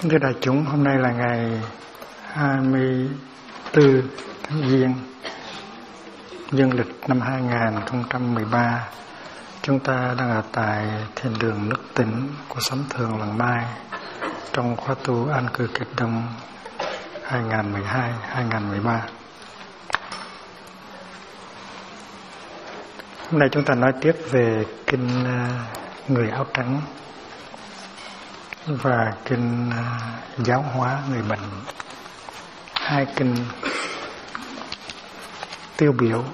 Thưa đại chúng, hôm nay là ngày 24 tháng Giêng dương lịch năm 2013. Chúng ta đang ở tại Thiên đường Nước Tĩnh của Sấm Thường Làng Mai trong khóa tu An Cư Kiệt Đông 2012-2013. Hôm nay chúng ta nói tiếp về kinh Người Áo Trắng và kinh Giáo Hóa Người Bệnh, hai kinh tiêu biểu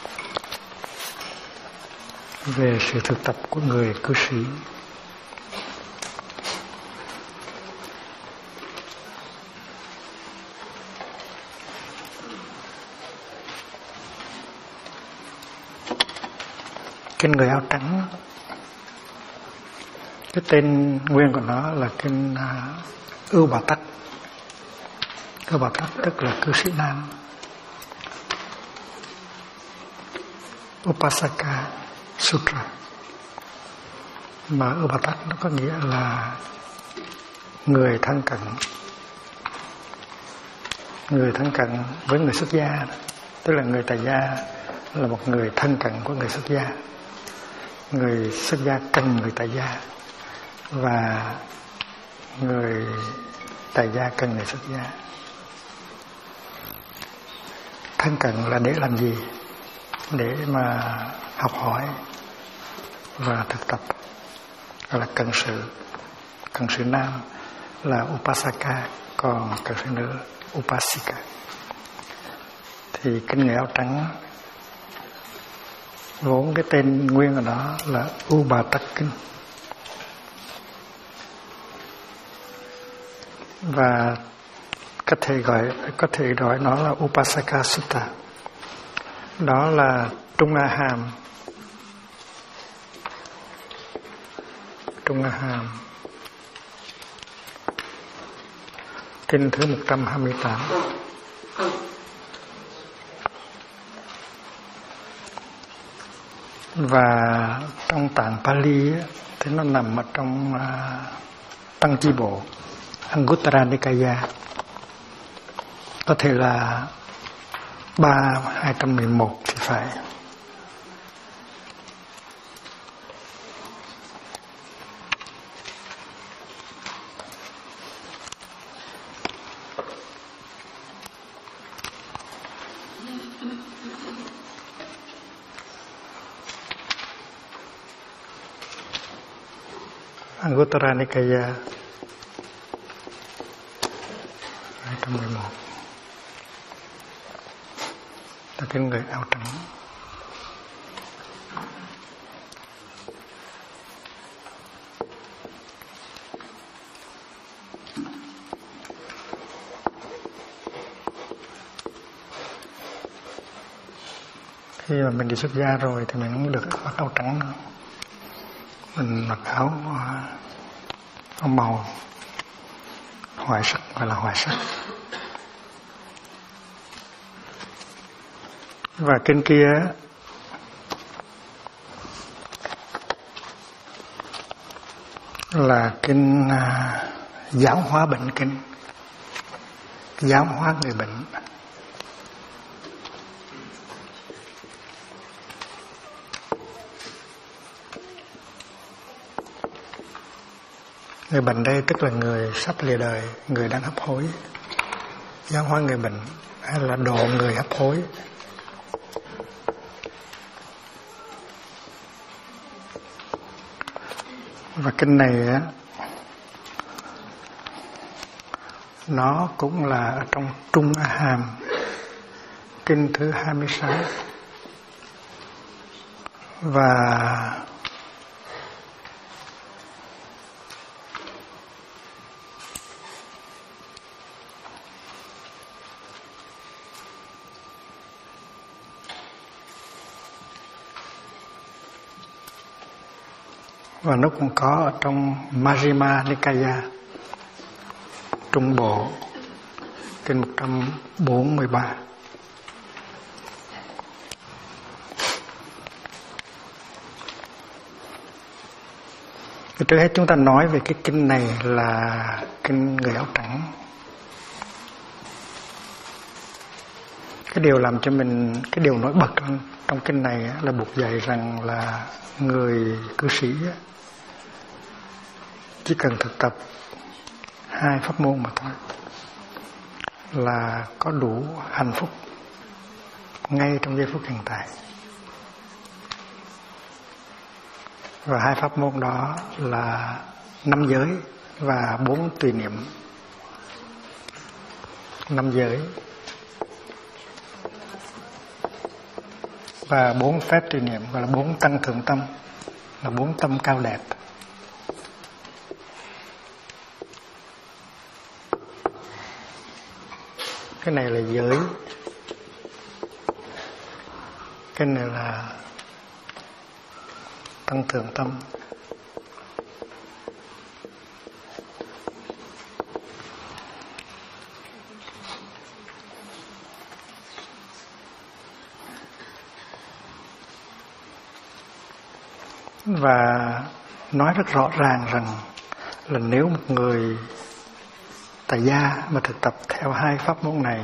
về sự thực tập của người cư sĩ. Kinh Người Áo Trắng, cái tên nguyên của nó là kinh Ưu Bà Tắc. Ưu Bà Tắc tức là cư sĩ nam. Upasaka Sutra, mà Ưu Bà Tắc nó có nghĩa là người thân cận. Người thân cận với người xuất gia, tức là người tại gia là một người thân cận của người xuất gia. Người xuất gia cần người tại gia, và người tại gia cần người xuất gia. Thân cận là để làm gì? Để mà học hỏi và thực tập, gọi là cận sự. Cận sự nam là Upasaka, còn cận sự nữ Upasika. Thì kinh Người Áo Trắng vốn cái tên nguyên của nó là U Bà Tắc Kinh, và có thể gọi nó là Upasaka Sutta. Đó là Trung A Hàm. Trung A Hàm kinh thứ 128. Và trong tạng Pali thì nó nằm ở trong Tăng Chi Bộ Anguttara Nikaya, có thể là 3.211 thì phải. Anguttara Nikaya 211 là kinh Người Áo Trắng. Khi mà mình đi xuất gia rồi thì mình không được mặc áo trắng nữa. Mình mặc áo màu hoài sắc, gọi là hoài sắc. Và kinh kia là kinh Giáo Hóa Bệnh Kinh, giáo hóa người bệnh. Người bệnh đây tức là người sắp lìa đời, người đang hấp hối. Giáo hóa người bệnh hay là độ người hấp hối. Và kinh này á, nó cũng là ở trong Trung A Hàm, kinh thứ 26. Và nó cũng có ở trong Majjhima Nikaya Trung Bộ kinh 143. Trước hết chúng ta nói về cái kinh này là kinh người áo trắng. Cái điều làm cho mình, cái điều nổi bật trong kinh này là buộc dạy rằng là người cư sĩ chỉ cần thực tập 2 pháp môn mà thôi là có đủ hạnh phúc ngay trong giây phút hiện tại. Và 2 pháp môn đó là 5 giới và 4 tùy niệm. 5 giới và 4 phép tùy niệm, gọi là 4 tăng thượng tâm, là 4 tâm cao đẹp. Cái này là giới, cái này là tăng thượng tâm. Và nói rất rõ ràng rằng là nếu một người tại gia mà thực tập theo 2 pháp môn này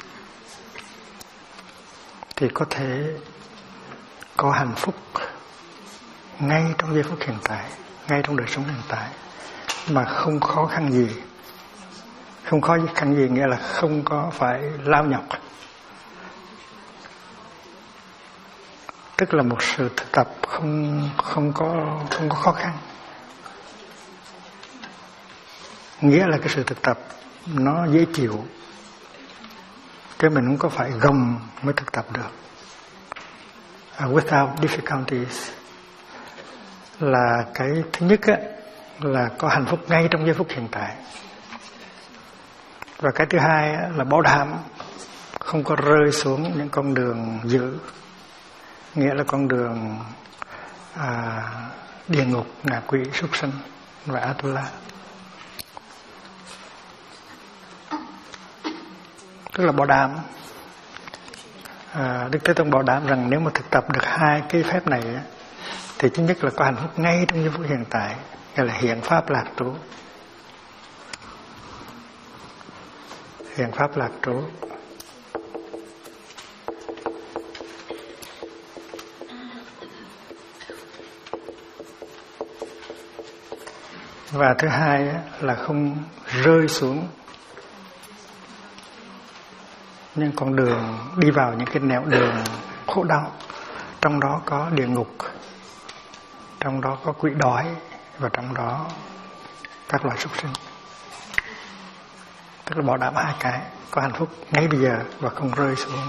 thì có thể có hạnh phúc ngay trong giây phút hiện tại, ngay trong đời sống hiện tại, mà không khó khăn gì. Không khó khăn gì nghĩa là không có phải lao nhọc, tức là một sự thực tập không có khó khăn. Nghĩa là cái sự thực tập nó dễ chịu, cái mình không có phải gồng mới thực tập được. Without difficulties là cái thứ nhất là có hạnh phúc ngay trong giây phút hiện tại. Và cái thứ hai là bảo đảm không có rơi xuống những con đường dữ, nghĩa là con đường địa ngục, ngạ quỷ, súc sinh và Atula. Tức là bảo đảm, Đức Thế Tôn bảo đảm rằng nếu mà thực tập được 2 cái phép này thì thứ nhất là có hạnh phúc ngay trong giây phút hiện tại, gọi là hiện pháp lạc trú. Hiện pháp lạc trú. Và thứ hai là không rơi xuống những con đường, đi vào những cái nẻo đường khổ đau. Trong đó có địa ngục, trong đó có quỷ đói, và trong đó các loài súc sinh. Tức là bảo đảm 2 cái, có hạnh phúc ngay bây giờ và không rơi xuống.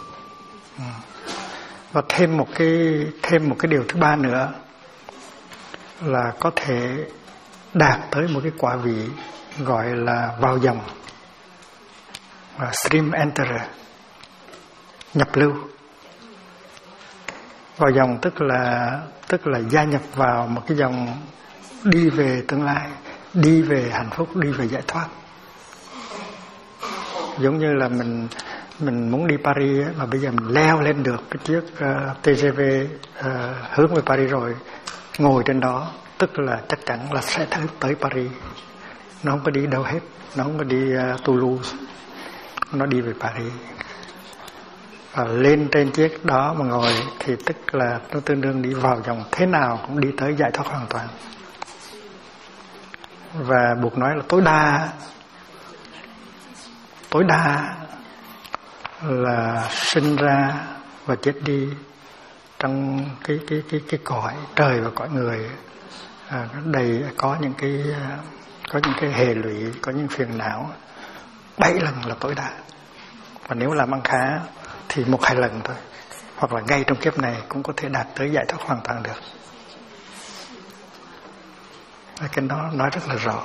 Và thêm một cái điều thứ 3 nữa là có thể đạt tới một cái quả vị gọi là vào dòng, và stream enterer, nhập lưu. Vào dòng tức là gia nhập vào một cái dòng đi về tương lai, đi về hạnh phúc, đi về giải thoát. Giống như là mình muốn đi Paris mà bây giờ mình leo lên được cái chiếc TGV hướng về Paris rồi, ngồi trên đó tức là chắc chắn là sẽ tới Paris. Nó không có đi đâu hết, nó không có đi Toulouse, nó đi về Paris. Và lên trên chiếc đó mà ngồi thì tức là nó tương đương đi vào dòng, thế nào cũng đi tới giải thoát hoàn toàn. Và buộc nói là tối đa là sinh ra và chết đi trong cái cõi trời và cõi người, đầy có những cái hệ lụy, có những phiền não 7 lần là tối đa. Và nếu làm ăn khá thì 1-2 lần thôi, hoặc là ngay trong kiếp này cũng có thể đạt tới giải thoát hoàn toàn được. Cái đó nói rất là rõ.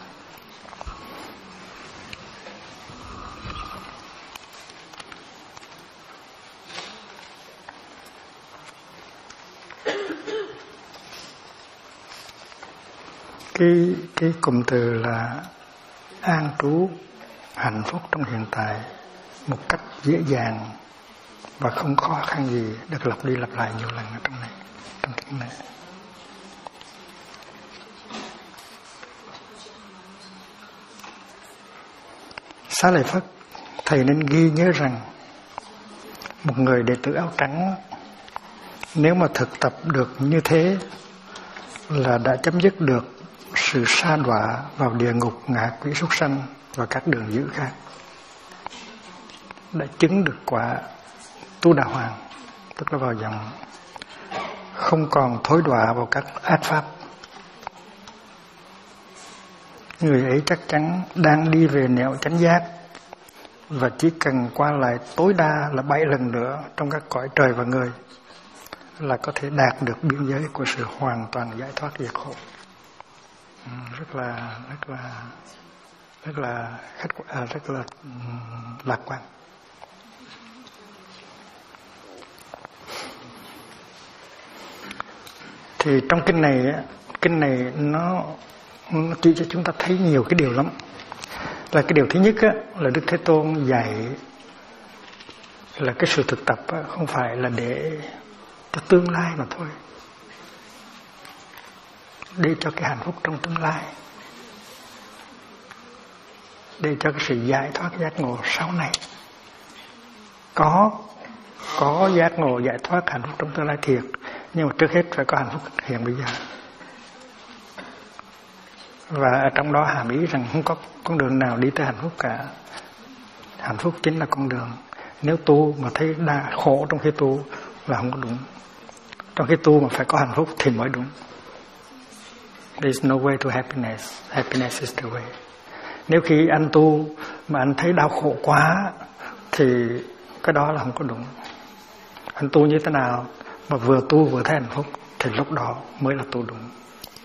Cái cụm từ là an trú hạnh phúc trong hiện tại một cách dễ dàng và không khó khăn gì, được lặp đi lặp lại nhiều lần ở trong này, trong kinh này. Xá Lợi Phất, thầy nên ghi nhớ rằng một người đệ tử áo trắng nếu mà thực tập được như thế là đã chấm dứt được sự sa đọa vào địa ngục, ngạ quỷ, súc sanh và các đường dữ khác, đã chứng được quả tu đà hoàng, tức là vào dòng không còn thối đọa vào các ác pháp. Người ấy chắc chắn đang đi về nẻo chánh giác và chỉ cần qua lại tối đa là 7 lần nữa trong các cõi trời và người là có thể đạt được biên giới của sự hoàn toàn giải thoát diệt khổ. Rất là lạc quan. Thì trong kinh này nó chỉ cho chúng ta thấy nhiều cái điều lắm. Là cái điều thứ nhất á, là Đức Thế Tôn dạy là cái sự thực tập á, không phải là để cho tương lai mà thôi, để cho cái hạnh phúc trong tương lai, để cho cái sự giải thoát giác ngộ sau này. Có giác ngộ giải thoát hạnh phúc trong tương lai thiệt, nhưng mà trước hết phải có hạnh phúc hiện bây giờ. Và ở trong đó hàm ý rằng không có con đường nào đi tới hạnh phúc cả. Hạnh phúc chính là con đường. Nếu tu mà thấy khổ trong khi tu là không có đúng. Trong khi tu mà phải có hạnh phúc thì mới đúng. There's no way to happiness. Happiness is the way. Nếu khi anh tu mà anh thấy đau khổ quá thì cái đó là không có đúng. Anh tu như thế nào mà vừa tu vừa thấy hạnh phúc thì lúc đó mới là tu đúng.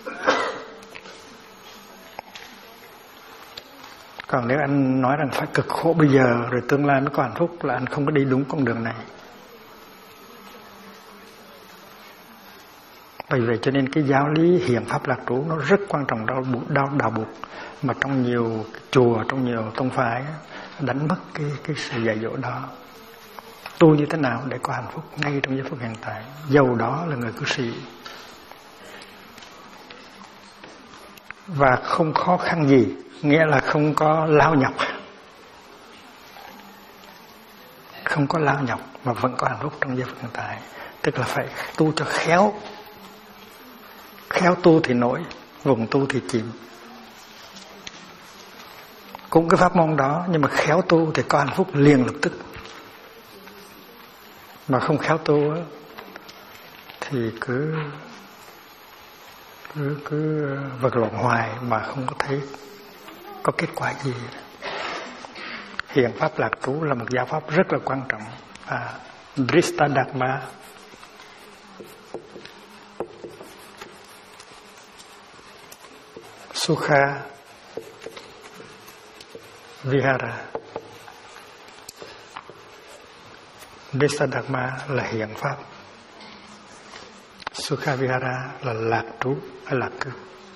Còn nếu anh nói rằng phải cực khổ bây giờ rồi tương lai mới có hạnh phúc là anh không có đi đúng con đường này. Bởi vậy cho nên cái giáo lý hiền pháp lạc trú nó rất quan trọng đạo buộc, mà trong nhiều chùa, trong nhiều tông phái đánh mất cái sự dạy dỗ đó. Tu như thế nào để có hạnh phúc ngay trong giây phút hiện tại, dầu đó là người cư sĩ. Và không khó khăn gì, nghĩa là không có lao nhọc. Không có lao nhọc mà vẫn có hạnh phúc trong giây phút hiện tại. Tức là phải tu cho khéo. Khéo tu thì nổi, vùng tu thì chìm. Cũng cái pháp môn đó, nhưng mà khéo tu thì có hạnh phúc liền lập tức. Mà không khéo tu thì cứ vật lộn hoài mà không có thấy có kết quả gì. Hiền pháp lạc trú là một giáo pháp rất là quan trọng. Drista Dharma, Sukha Vihara. Drista Dharma là hiền pháp, Sukha Vihara là lạc trú hay lạc cư.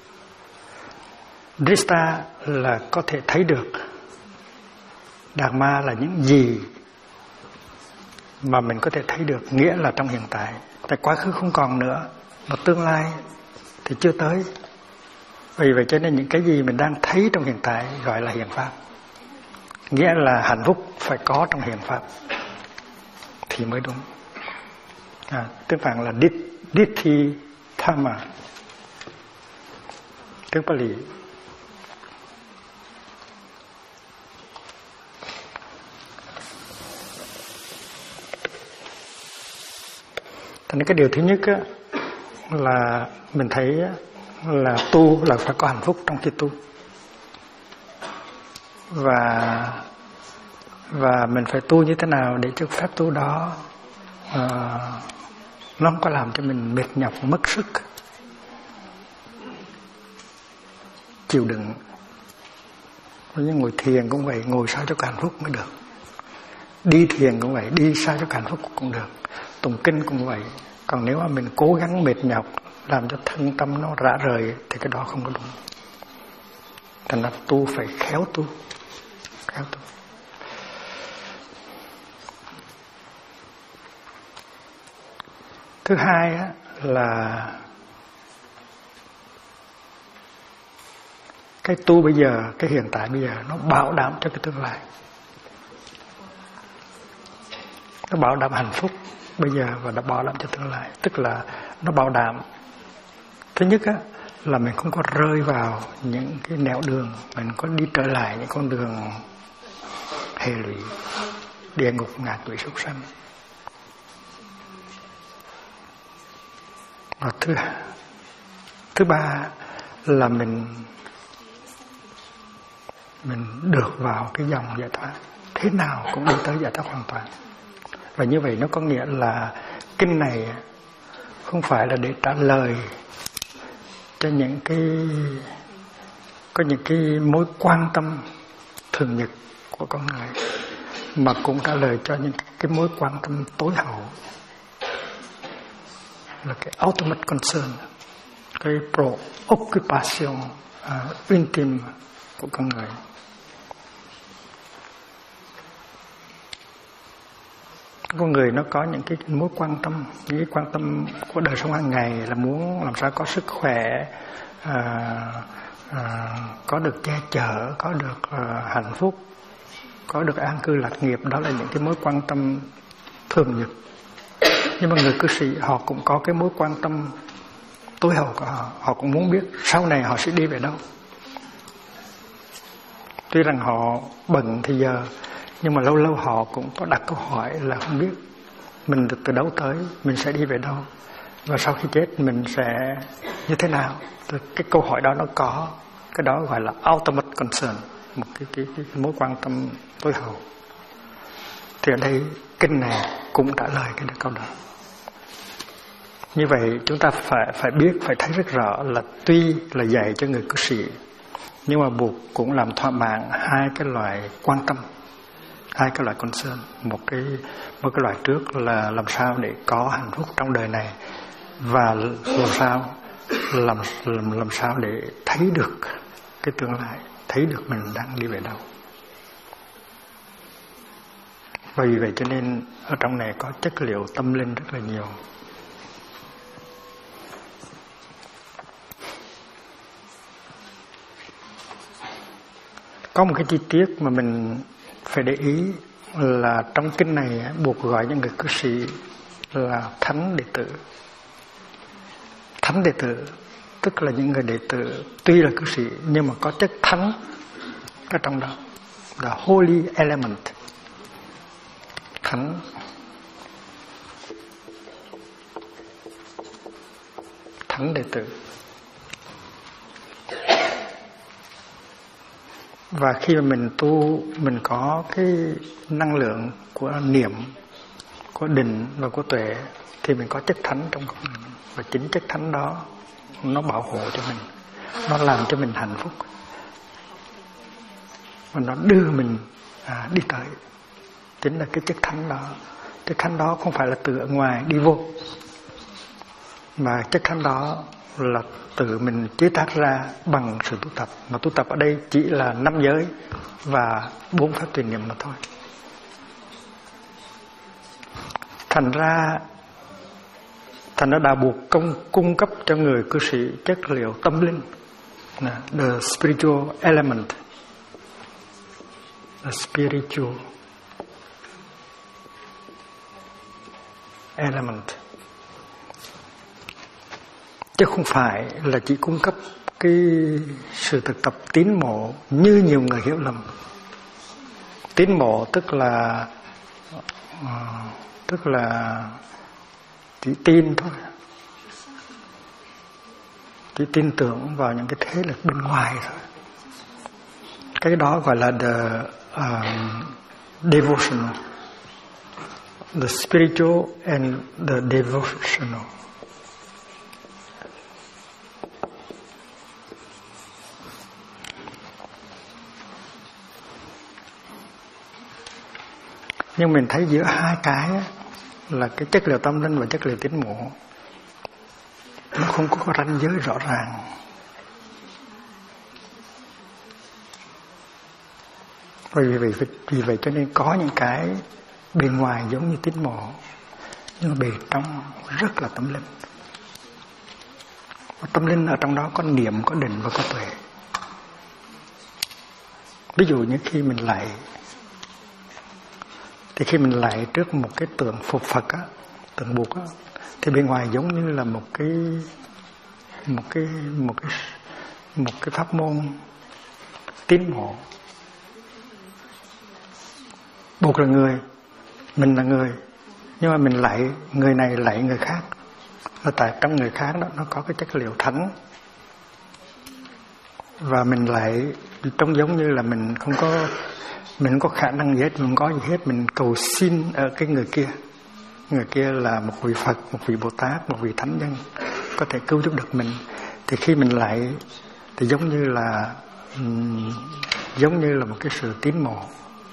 Drista là có thể thấy được, Dharma là những gì mà mình có thể thấy được, nghĩa là trong hiện tại. Tại quá khứ không còn nữa, mà tương lai thì chưa tới. Vì vậy cho nên những cái gì mình đang thấy trong hiện tại gọi là hiền pháp. Nghĩa là hạnh phúc phải có trong hiền pháp thì mới đúng. Tiếng Phạn là Ditti Thamma, tiếng Pali. Thành cái điều thứ nhất á, là mình thấy á, là tu là phải có hạnh phúc trong khi tu. Và mình phải tu như thế nào để cho phép tu đó nó không có làm cho mình mệt nhọc, mất sức. Chịu đựng. Như ngồi thiền cũng vậy, ngồi sao cho có hạnh phúc mới được. Đi thiền cũng vậy, đi sao cho có hạnh phúc cũng được. Tụng kinh cũng vậy. Còn nếu mà mình cố gắng mệt nhọc làm cho thân tâm nó rã rời thì cái đó không có đúng. Thành ra tu phải khéo tu. Khéo tu. Thứ hai á, là Cái tu bây giờ, cái hiện tại bây giờ nó bảo đảm cho cái tương lai. Nó bảo đảm hạnh phúc bây giờ và nó bảo đảm cho tương lai. Tức là nó bảo đảm, thứ nhất á, là mình không có rơi vào những cái nẻo đường, mình có đi trở lại những con đường hệ lụy, địa ngục, ngạ quỷ, súc sanh. Và thứ ba là mình được vào cái dòng giải thoát, thế nào cũng đi tới giải thoát hoàn toàn. Và như vậy nó có nghĩa là kinh này không phải là để trả lời cho những cái mối quan tâm thường nhật của con người, mà cũng trả lời cho những cái mối quan tâm tối hậu, là cái ultimate concern, cái preoccupation intime của con người. Con người nó có những cái mối quan tâm, những cái quan tâm của đời sống hàng ngày là muốn làm sao có sức khỏe, có được che chở, có được hạnh phúc, có được an cư lạc nghiệp. Đó là những cái mối quan tâm thường nhật. Nhưng mà người cư sĩ họ cũng có cái mối quan tâm tối hậu của họ. Họ cũng muốn biết sau này họ sẽ đi về đâu. Tuy rằng họ bận thì giờ, nhưng mà lâu lâu họ cũng có đặt câu hỏi là không biết mình từ đâu tới, mình sẽ đi về đâu, và sau khi chết mình sẽ như thế nào. Cái câu hỏi đó nó có, cái đó gọi là ultimate concern, một cái mối quan tâm tối hậu. Thì ở đây kinh này cũng trả lời cái câu đó. Như vậy chúng ta phải biết, phải thấy rất rõ là tuy là dạy cho người cư sĩ, nhưng mà buộc cũng làm thỏa mãn hai cái loại quan tâm, hai cái loại concern. Một cái loại trước là làm sao để có hạnh phúc trong đời này, và làm sao để thấy được cái tương lai, thấy được mình đang đi về đâu. Và vì vậy cho nên ở trong này có chất liệu tâm linh rất là nhiều. Có một cái chi tiết mà mình phải để ý là trong kinh này buộc gọi những người cư sĩ là thánh đệ tử. Thánh đệ tử tức là những người đệ tử tuy là cư sĩ nhưng mà có chất thánh ở trong đó, là holy element, thánh. Thánh đệ tử. Và khi mà mình tu, mình có cái năng lượng của niệm, của định và của tuệ, thì mình có chất thánh trong con mình. Và chính chất thánh đó nó bảo hộ cho mình, nó làm cho mình hạnh phúc, và nó đưa mình đi tới. Chính là cái chất thánh đó. Chất thánh đó không phải là từ ở ngoài đi vô, mà chất thánh đó là tự mình chế tác ra bằng sự tu tập. Mà tu tập ở đây chỉ là 5 giới và 4 pháp tùy niệm mà thôi. Thành ra đã buộc cung cấp cho người cư sĩ chất liệu tâm linh, the spiritual element, the spiritual element, chứ không phải là chỉ cung cấp cái sự thực tập tín mộ như nhiều người hiểu lầm. Tín mộ tức là chỉ tin thôi, chỉ tin tưởng vào những cái thế lực bên ngoài thôi. Cái đó gọi là the devotional, the spiritual and the devotional. Nhưng mình thấy giữa hai cái là cái chất liệu tâm linh và chất liệu tín mộ, nó không có ranh giới rõ ràng. Vì vậy cho nên có những cái bên ngoài giống như tín mộ, nhưng mà bề trong rất là tâm linh. Và tâm linh ở trong đó có niệm, có định và có tuệ. Ví dụ như khi mình lạy, thì khi mình lạy trước một cái tượng phục Phật á, tượng Bụt á, thì bên ngoài giống như là một cái pháp môn tín mộ. Bụt là người, mình là người, nhưng mà mình lạy người này lạy người khác, là tại trong người khác đó nó có cái chất liệu thánh, và mình lại trông giống như là mình không có khả năng gì hết, mình không có gì hết, mình cầu xin ở cái người kia. Người kia là một vị Phật, một vị Bồ Tát, một vị thánh nhân có thể cứu giúp được mình. Thì khi mình lại thì giống như là một cái sự tín mộ.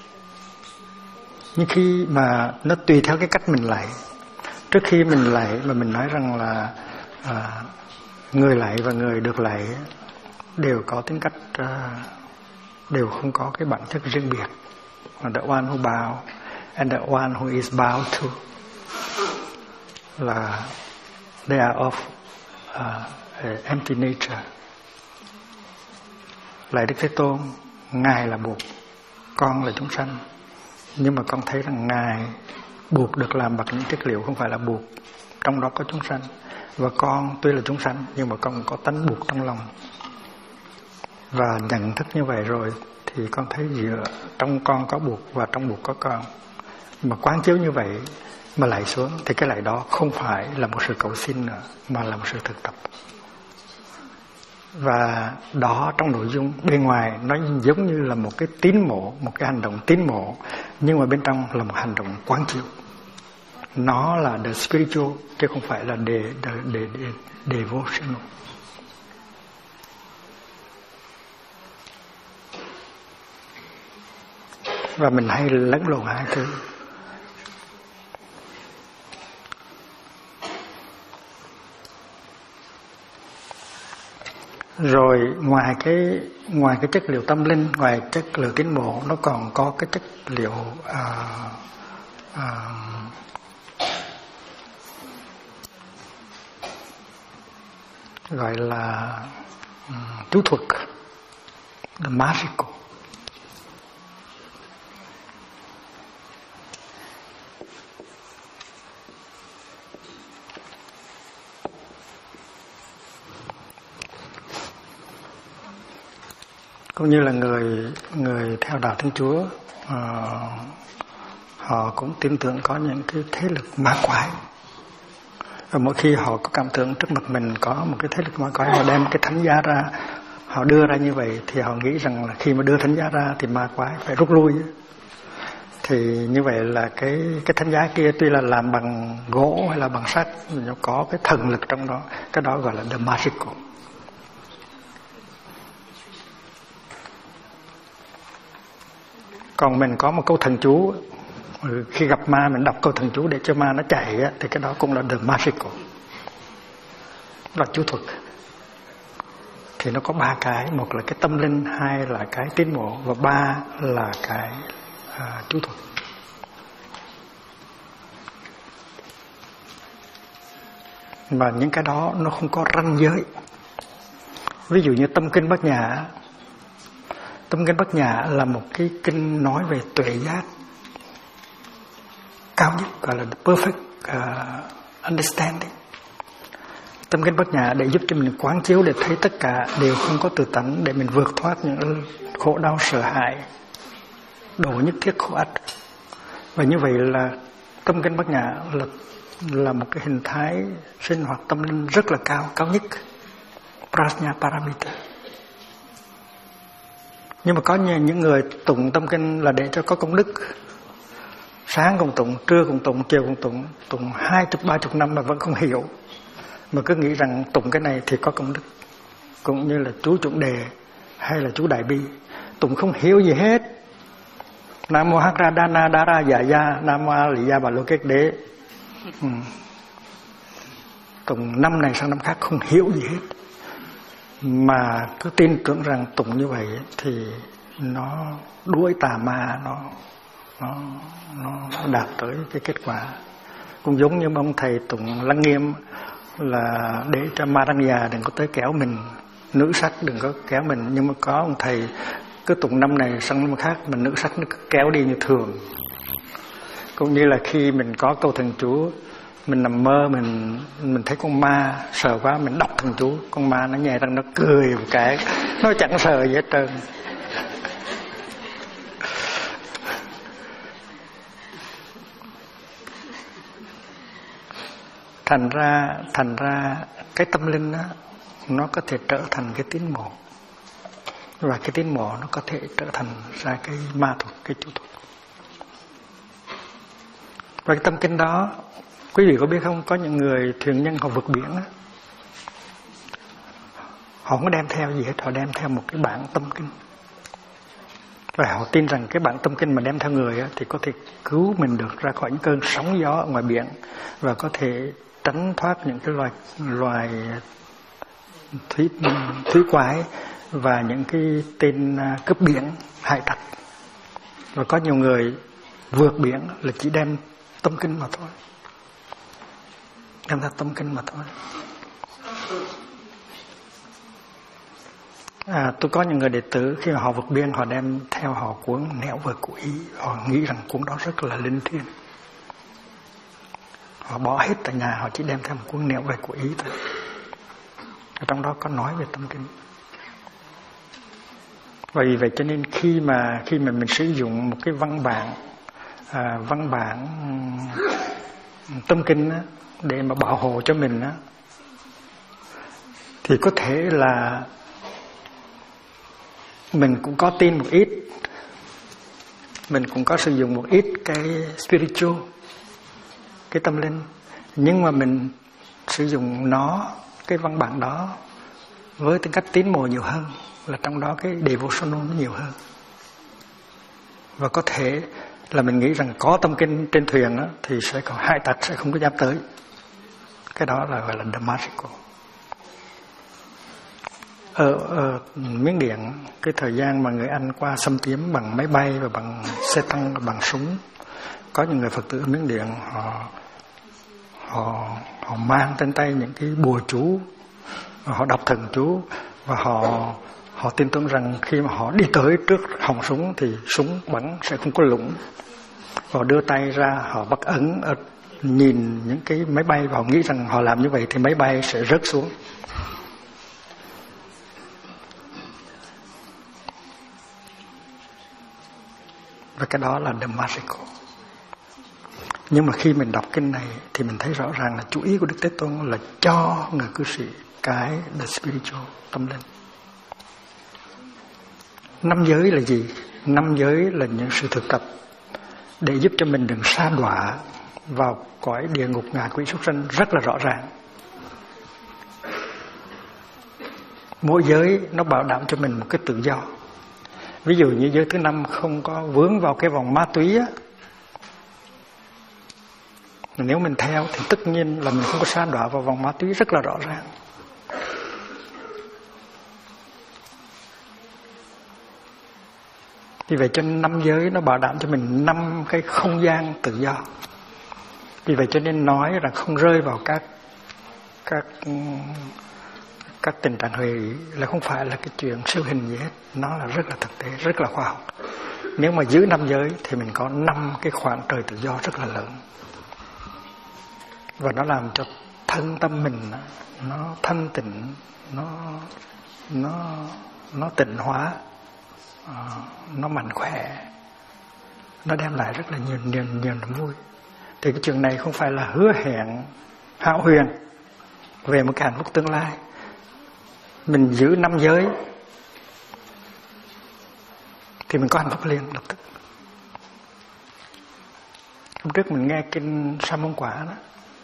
Nhưng khi mà nó tùy theo cái cách mình lạy. Trước khi mình lạy mà mình nói rằng là người lạy và người được lạy đều có tính cách, đều không có cái bản chất riêng biệt. The one who bow and the one who is bowed to, là they are of empty nature. Lạy Đức Thế Tôn, Ngài là Bụt, con là chúng sanh, nhưng mà con thấy rằng Ngài Bụt được làm bằng những chất liệu không phải là Bụt, trong đó có chúng sanh. Và con tuy là chúng sanh nhưng mà con có tánh Bụt trong lòng. Và nhận thức như vậy rồi thì con thấy giữa trong con có Bụt và trong Bụt có con. Mà quán chiếu như vậy mà lạy xuống thì cái lạy đó không phải là một sự cầu xin nữa, mà là một sự thực tập. Và đó, trong nội dung bên ngoài nó giống như là một cái tín mộ, một cái hành động tín mộ, nhưng mà bên trong là một hành động quán chiếu. Nó là the spiritual chứ không phải là the devotional. Và mình hay lẫn lộn hai thứ. Rồi ngoài cái chất liệu tâm linh, ngoài chất liệu tín mộ, nó còn có cái chất liệu gọi là chú thuật, the magical. Cũng như là người theo đạo Thiên Chúa, họ cũng tin tưởng có những cái thế lực ma quái. Và mỗi khi họ có cảm tưởng trước mặt mình có một cái thế lực ma quái, họ đem cái thánh giá ra, họ đưa ra như vậy, thì họ nghĩ rằng là khi mà đưa thánh giá ra thì ma quái phải rút lui. Thì như vậy là cái thánh giá kia tuy là làm bằng gỗ hay là bằng sắt, nó có cái thần lực trong đó, cái đó gọi là the magical. Còn mình có một câu thần chú, khi gặp ma mình đọc câu thần chú để cho ma nó chạy á, thì cái đó cũng là the magical, là chú thuật. Thì nó có ba cái, một là cái tâm linh, hai là cái tín mộ, và ba là cái chú thuật. Mà những cái đó nó không có ranh giới. Ví dụ như tâm kinh Bát Nhã. Tâm kinh Bát Nhã là một cái kinh nói về tuệ giác cao nhất, gọi là the perfect understanding. Tâm kinh Bát Nhã để giúp cho mình quán chiếu, để thấy tất cả đều không có tự tánh, để mình vượt thoát những khổ đau sợ hãi, độ nhất thiết khổ ách. Và như vậy là tâm kinh Bát Nhã là một cái hình thái sinh hoạt tâm linh rất là cao nhất, Prajna Paramita. Nhưng mà có những người tụng tâm kinh là để cho có công đức. Sáng cũng tụng, trưa cũng tụng, chiều cũng tụng 20-30 năm mà vẫn không hiểu. Mà cứ nghĩ rằng tụng cái này thì có công đức. Cũng như là chú Chuẩn Đề hay là chú Đại Bi, tụng không hiểu gì hết. Nam Mô Hắc Ra Đa Na Đa Ra Dạ Gia, Nam Mô A Lì Gia Bà Lô Kết Đế. Tụng năm này sang năm khác không hiểu gì hết, mà cứ tin tưởng rằng tụng như vậy thì nó đuổi tà ma, nó đạt tới cái kết quả. Cũng giống như ông thầy tụng Lăng Nghiêm là để cho ma răng già đừng có tới kéo mình, nữ sắc đừng có kéo mình. Nhưng mà có ông thầy cứ tụng năm này sang năm khác, mà nữ sắc nó cứ kéo đi như thường. Cũng như là khi mình có câu thần chú, mình nằm mơ mình thấy con ma sợ quá, mình đọc thần chú, con ma nó nhè răng nó cười một cái, nó chẳng sợ gì hết trơn. Thành ra cái tâm linh đó, nó có thể trở thành cái tín mộ, và cái tín mộ nó có thể trở thành ra cái ma thuật, cái chú thuật. Và cái tâm kinh đó, quý vị có biết không, có những người thuyền nhân họ vượt biển đó, họ không có đem theo gì hết, họ đem theo một cái bản tâm kinh. Và họ tin rằng cái bản tâm kinh mà đem theo người đó, thì có thể cứu mình được ra khỏi những cơn sóng gió ở ngoài biển, và có thể tránh thoát những cái loài thủy quái và những cái tên cướp biển hại tặc. Và có nhiều người vượt biển là chỉ đem tâm kinh mà thôi, đem theo tâm kinh mà thôi. Tôi có những người đệ tử khi mà họ vượt biên, họ đem theo họ cuốn Nẻo Về Của Ý. Họ nghĩ rằng cuốn đó rất là linh thiêng, họ bỏ hết tại nhà, họ chỉ đem theo một cuốn Nẻo Về Của Ý thôi. Ở trong đó có nói về tâm kinh. Và vì vậy cho nên khi mà mình sử dụng một cái văn bản tâm kinh á, để mà bảo hộ cho mình á, thì có thể là mình cũng có tin một ít, mình cũng có sử dụng một ít cái spiritual, cái tâm linh, nhưng mà mình sử dụng nó, cái văn bản đó với tính cách tín mộ nhiều hơn, là trong đó cái devotional nó nhiều hơn. Và có thể là mình nghĩ rằng có tâm kinh trên thuyền đó, thì sẽ có hại tặc sẽ không có dám tới. Cái đó là gọi là the magical. Ở Miến Điện, cái thời gian mà người Anh qua xâm chiếm bằng máy bay và bằng xe tăng và bằng súng, có những người Phật tử ở Miến Điện họ mang trên tay những cái bùa chú, họ đọc thần chú, và họ tin tưởng rằng khi mà họ đi tới trước họng súng thì súng bắn sẽ không có lũng. Họ đưa tay ra, họ bắt ấn, nhìn những cái máy bay, và họ nghĩ rằng họ làm như vậy thì máy bay sẽ rớt xuống. Và cái đó là the magical. Nhưng mà khi mình đọc kinh này thì mình thấy rõ ràng là chủ ý của Đức Thế Tôn là cho người cư sĩ cái the spiritual, tâm linh. 5 giới là gì? 5 giới là những sự thực tập để giúp cho mình đừng sa đọa vào cõi địa ngục ngạ quỷ súc sanh rất là rõ ràng. Mỗi giới nó bảo đảm cho mình một cái tự do. Ví dụ như giới thứ 5 không có vướng vào cái vòng ma túy á, nếu mình theo thì tất nhiên là mình không có sa đọa vào vòng ma túy, rất là rõ ràng. Vì vậy cho nên 5 giới nó bảo đảm cho mình 5 cái không gian tự do. Vì vậy cho nên nói rằng không rơi vào các tình trạng huệ ý là không phải là cái chuyện siêu hình gì hết. Nó là rất là thực tế, rất là khoa học. Nếu mà giữ 5 giới thì mình có 5 cái khoảng trời tự do rất là lớn. Và nó làm cho thân tâm mình nó thanh tịnh, nó tịnh hóa, nó mạnh khỏe, nó đem lại rất là nhiều niềm vui. Thì cái chuyện này không phải là hứa hẹn hão huyền về một cái hạnh phúc tương lai. Mình giữ 5 giới thì mình có hạnh phúc liền lập tức. Hôm trước mình nghe kinh Sa Môn Quả đó,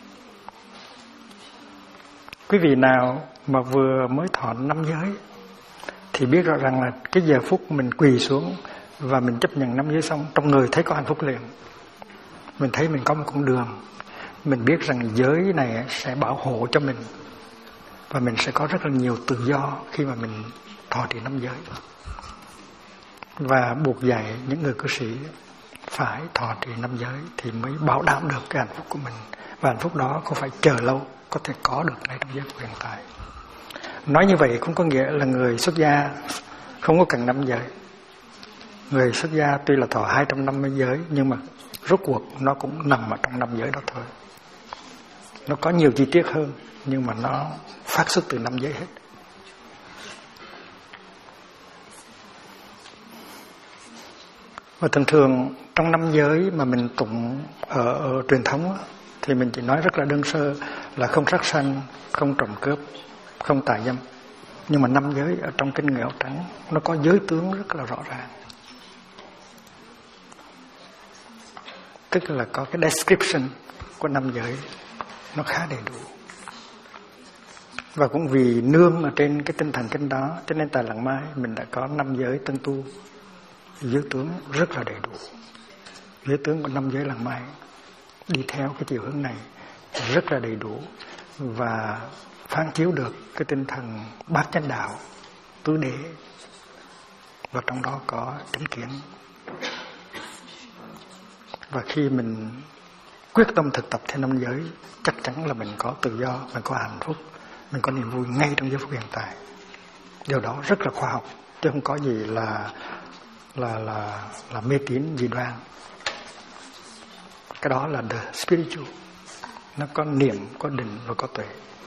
quý vị nào mà vừa mới thọ 5 giới thì biết rõ ràng là cái giờ phút mình quỳ xuống và mình chấp nhận 5 giới xong, trong người thấy có hạnh phúc liền. Mình thấy mình có một con đường, mình biết rằng giới này sẽ bảo hộ cho mình, và mình sẽ có rất là nhiều tự do khi mà mình thọ trì 5 giới. Và buộc dạy những người cư sĩ phải thọ trì 5 giới thì mới bảo đảm được cái hạnh phúc của mình. Và hạnh phúc đó không phải chờ lâu, có thể có được ngay trong giây phút hiện tại. Nói như vậy không có nghĩa là người xuất gia không có cần 5 giới. Người xuất gia tuy là thọ 250 giới, nhưng mà rốt cuộc nó cũng nằm ở trong 5 giới đó thôi. Nó có nhiều chi tiết hơn, nhưng mà nó phát xuất từ 5 giới hết. Và thường thường trong 5 giới mà mình tụng ở truyền thống thì mình chỉ nói rất là đơn sơ là không sát sanh, không trộm cướp, không tà dâm. Nhưng mà 5 giới ở trong kinh Người Áo Trắng nó có giới tướng rất là rõ ràng. Tức là có cái description của 5 giới nó khá đầy đủ. Và cũng vì nương ở trên cái tinh thần kinh đó, cho nên tại Làng Mai mình đã có 5 giới tân tu, giới tướng rất là đầy đủ. Giới tướng của 5 giới Làng Mai đi theo cái chiều hướng này rất là đầy đủ và phản chiếu được cái tinh thần bát chánh đạo, tứ đế, và trong đó có chánh kiến. Và khi mình quyết tâm thực tập theo 5 giới, chắc chắn là mình có tự do, mình có hạnh phúc, mình có niềm vui ngay trong giây phút hiện tại. Điều đó rất là khoa học, chứ không có gì là mê tín dị đoan. Cái đó là the spiritual. Nó có niệm, có định và có tuệ.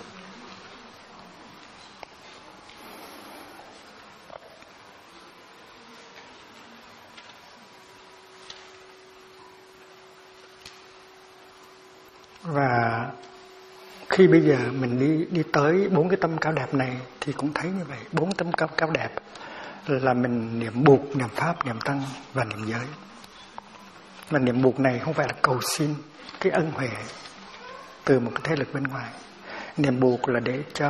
Và khi bây giờ mình đi tới 4 cái tâm cao đẹp này thì cũng thấy như vậy. 4 tâm cao đẹp là mình niệm Bụt, niệm Pháp, niệm Tăng và niệm giới. Và niệm Bụt này không phải là cầu xin cái ân huệ từ một cái thế lực bên ngoài. Niệm Bụt là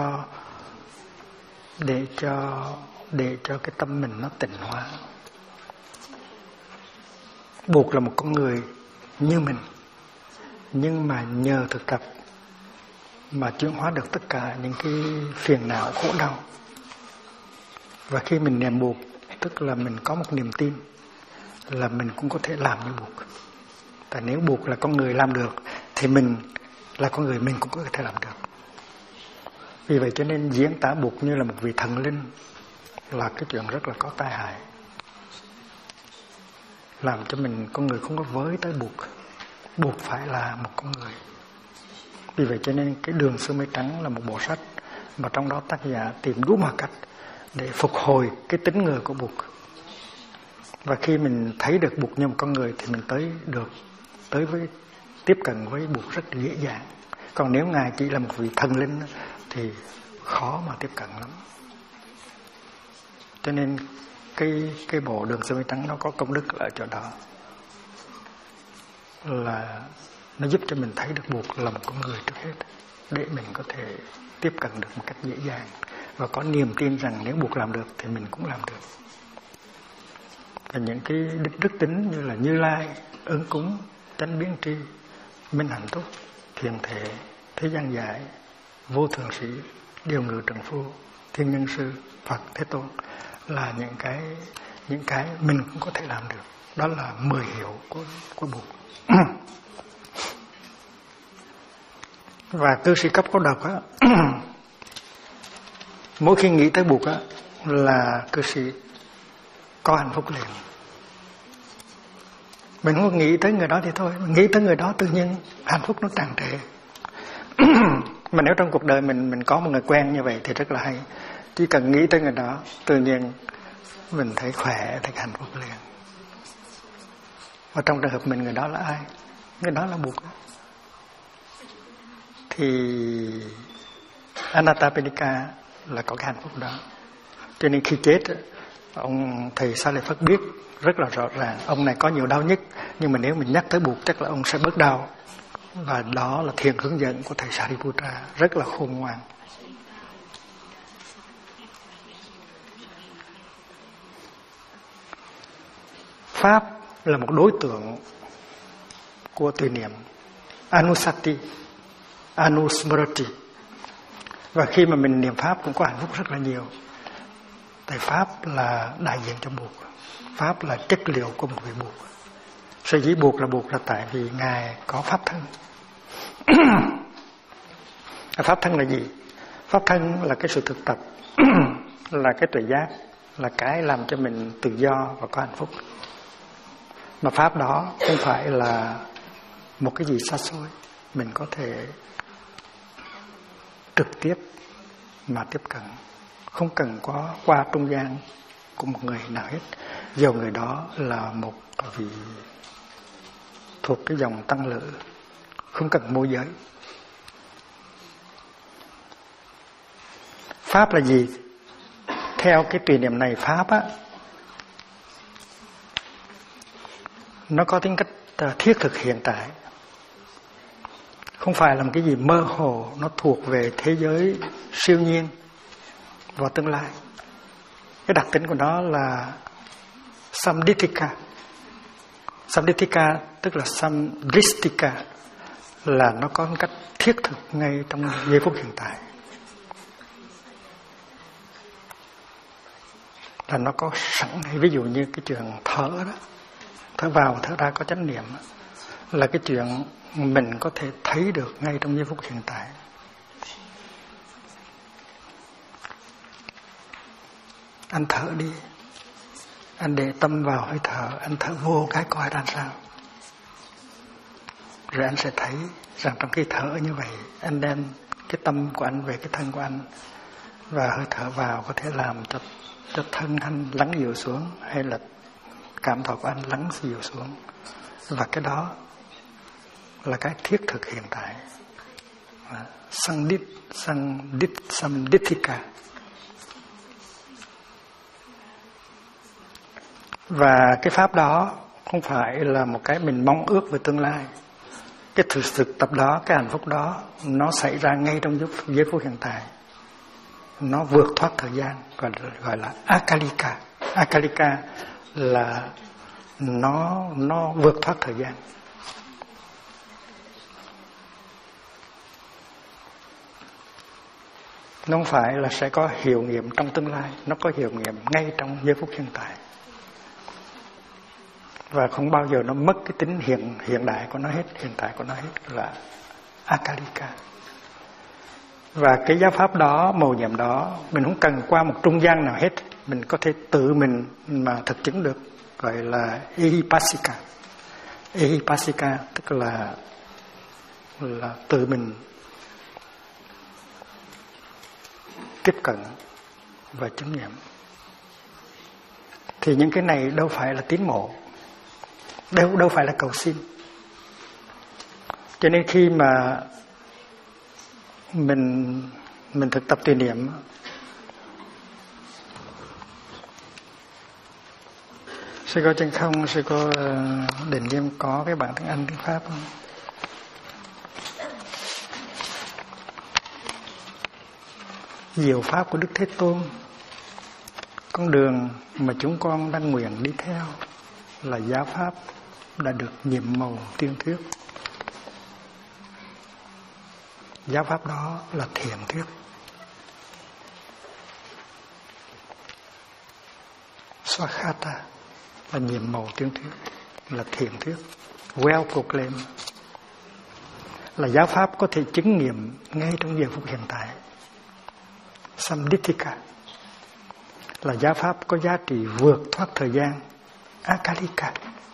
để cho cái tâm mình nó tịnh hóa. Bụt là một con người như mình, nhưng mà nhờ thực tập mà chuyển hóa được tất cả những cái phiền não khổ đau. Và khi mình niệm Bụt, tức là mình có một niềm tin là mình cũng có thể làm như Bụt. Tại nếu Bụt là con người làm được thì mình là con người, mình cũng có thể làm được. Vì vậy cho nên diễn tả Bụt như là một vị thần linh là cái chuyện rất là có tai hại, làm cho mình con người không có với tới Bụt. Bụt phải là một con người. Vì vậy cho nên cái Đường Xưa Mây Trắng là một bộ sách mà trong đó tác giả tìm đủ mọi cách để phục hồi cái tính người của Bụt. Và khi mình thấy được Bụt như một con người thì mình tiếp cận với Bụt rất dễ dàng. Còn nếu Ngài chỉ là một vị thần linh thì khó mà tiếp cận lắm. Cho nên cái bộ Đường Xưa Mây Trắng nó có công đức ở chỗ đó, là nó giúp cho mình thấy được Bụt là một con người trước hết, để mình có thể tiếp cận được một cách dễ dàng và có niềm tin rằng nếu Bụt làm được thì mình cũng làm được. Và những cái đức tính như là Như Lai, Ứng Cúng, Chánh Biến Tri, Minh Hạnh Túc, Thiền Thể, Thế Gian Giải, Vô Thường Sĩ, Điều Ngự Trần Phu, Thiên Nhân Sư, Phật Thế Tôn là những cái mình cũng có thể làm được. Đó là 10 hiệu của Bụt. Và cư sĩ cấp có độc á, mỗi khi nghĩ tới Bụt á là cư sĩ có hạnh phúc liền. Mình không nghĩ tới người đó thì thôi, mình nghĩ tới người đó tự nhiên hạnh phúc nó tràn trề. Mà nếu trong cuộc đời mình có một người quen như vậy thì rất là hay. Chỉ cần nghĩ tới người đó tự nhiên mình thấy khỏe, thấy hạnh phúc liền. Và trong trường hợp mình, người đó là ai? Người đó là Bụt. Thì Anathapindika là có cái hạnh phúc đó. Cho nên khi chết, ông thầy Sa Lợi Phất biết rất là rõ ràng ông này có nhiều đau nhất, nhưng mà nếu mình nhắc tới Bụt chắc là ông sẽ bớt đau. Và đó là thiền hướng dẫn của thầy Sariputta, rất là khôn ngoan. Pháp là một đối tượng của tùy niệm, Anusati, Anusmriti. Và khi mà mình niệm Pháp cũng có hạnh phúc rất là nhiều. Tại Pháp là đại diện cho Bụt, Pháp là chất liệu của một vị Bụt. Sở dĩ Bụt là tại vì Ngài có Pháp thân. Pháp thân là gì? Pháp thân là cái sự thực tập, là cái tuệ giác, là cái làm cho mình tự do và có hạnh phúc. Mà pháp đó không phải là một cái gì xa xôi, mình có thể trực tiếp mà tiếp cận, không cần có qua trung gian của một người nào hết, dù người đó là một vị thuộc cái dòng tăng lữ, không cần môi giới. Pháp là gì? Theo cái truyền niệm này, pháp á, nó có tính cách thiết thực hiện tại, không phải là một cái gì mơ hồ, nó thuộc về thế giới siêu nhiên và tương lai. Cái đặc tính của nó là samdittika. Samdittika tức là samdristika, là nó có một cách thiết thực ngay trong giây phút hiện tại, là nó có sẵn. Ví dụ như cái chuyện thở đó, thở vào thở ra có chánh niệm, là cái chuyện mình có thể thấy được ngay trong giây phút hiện tại. Anh thở đi, anh để tâm vào hơi thở, anh thở vô cái coi ra sao, rồi anh sẽ thấy rằng trong khi thở như vậy, anh đem cái tâm của anh về cái thân của anh, và hơi thở vào có thể làm cho thân anh lắng dịu xuống, hay là cảm thọ của anh lắng dịu xuống. Và cái đó là cái thiết thực hiện tại, samdittika. Và cái pháp đó không phải là một cái mình mong ước về tương lai. Cái thực tập đó, cái hạnh phúc đó, nó xảy ra ngay trong giây phút hiện tại. Nó vượt thoát thời gian, gọi là akalika. Akalika là nó vượt thoát thời gian. Nó không phải là sẽ có hiệu nghiệm trong tương lai, nó có hiệu nghiệm ngay trong giây phút hiện tại. Và không bao giờ nó mất cái tính hiện đại của nó hết, hiện tại của nó hết, là akalika. Và cái giáo pháp đó, mầu nhiệm đó, mình không cần qua một trung gian nào hết, mình có thể tự mình mà thực chứng được, gọi là ehipassika. Ehipassika tức là tự mình tiếp cận và chứng nghiệm. Thì những cái này đâu phải là tín mộ, đâu phải là cầu xin. Cho nên khi mà mình thực tập tùy niệm, sư cô trên không, sư cô Định Liêm có cái bản tiếng Anh tiếng Pháp không? Diệu pháp của Đức Thế Tôn, con đường mà chúng con đang nguyện đi theo là giáo pháp đã được nhiệm màu tiên thuyết. Giáo pháp đó là thiện thuyết. Swakhata là nhiệm màu tiên thuyết, là thiện thuyết. Well proclaimed là giáo pháp có thể chứng nghiệm ngay trong giờ phút hiện tại. Samdittika là giáo pháp có giá trị vượt thoát thời gian. Akalika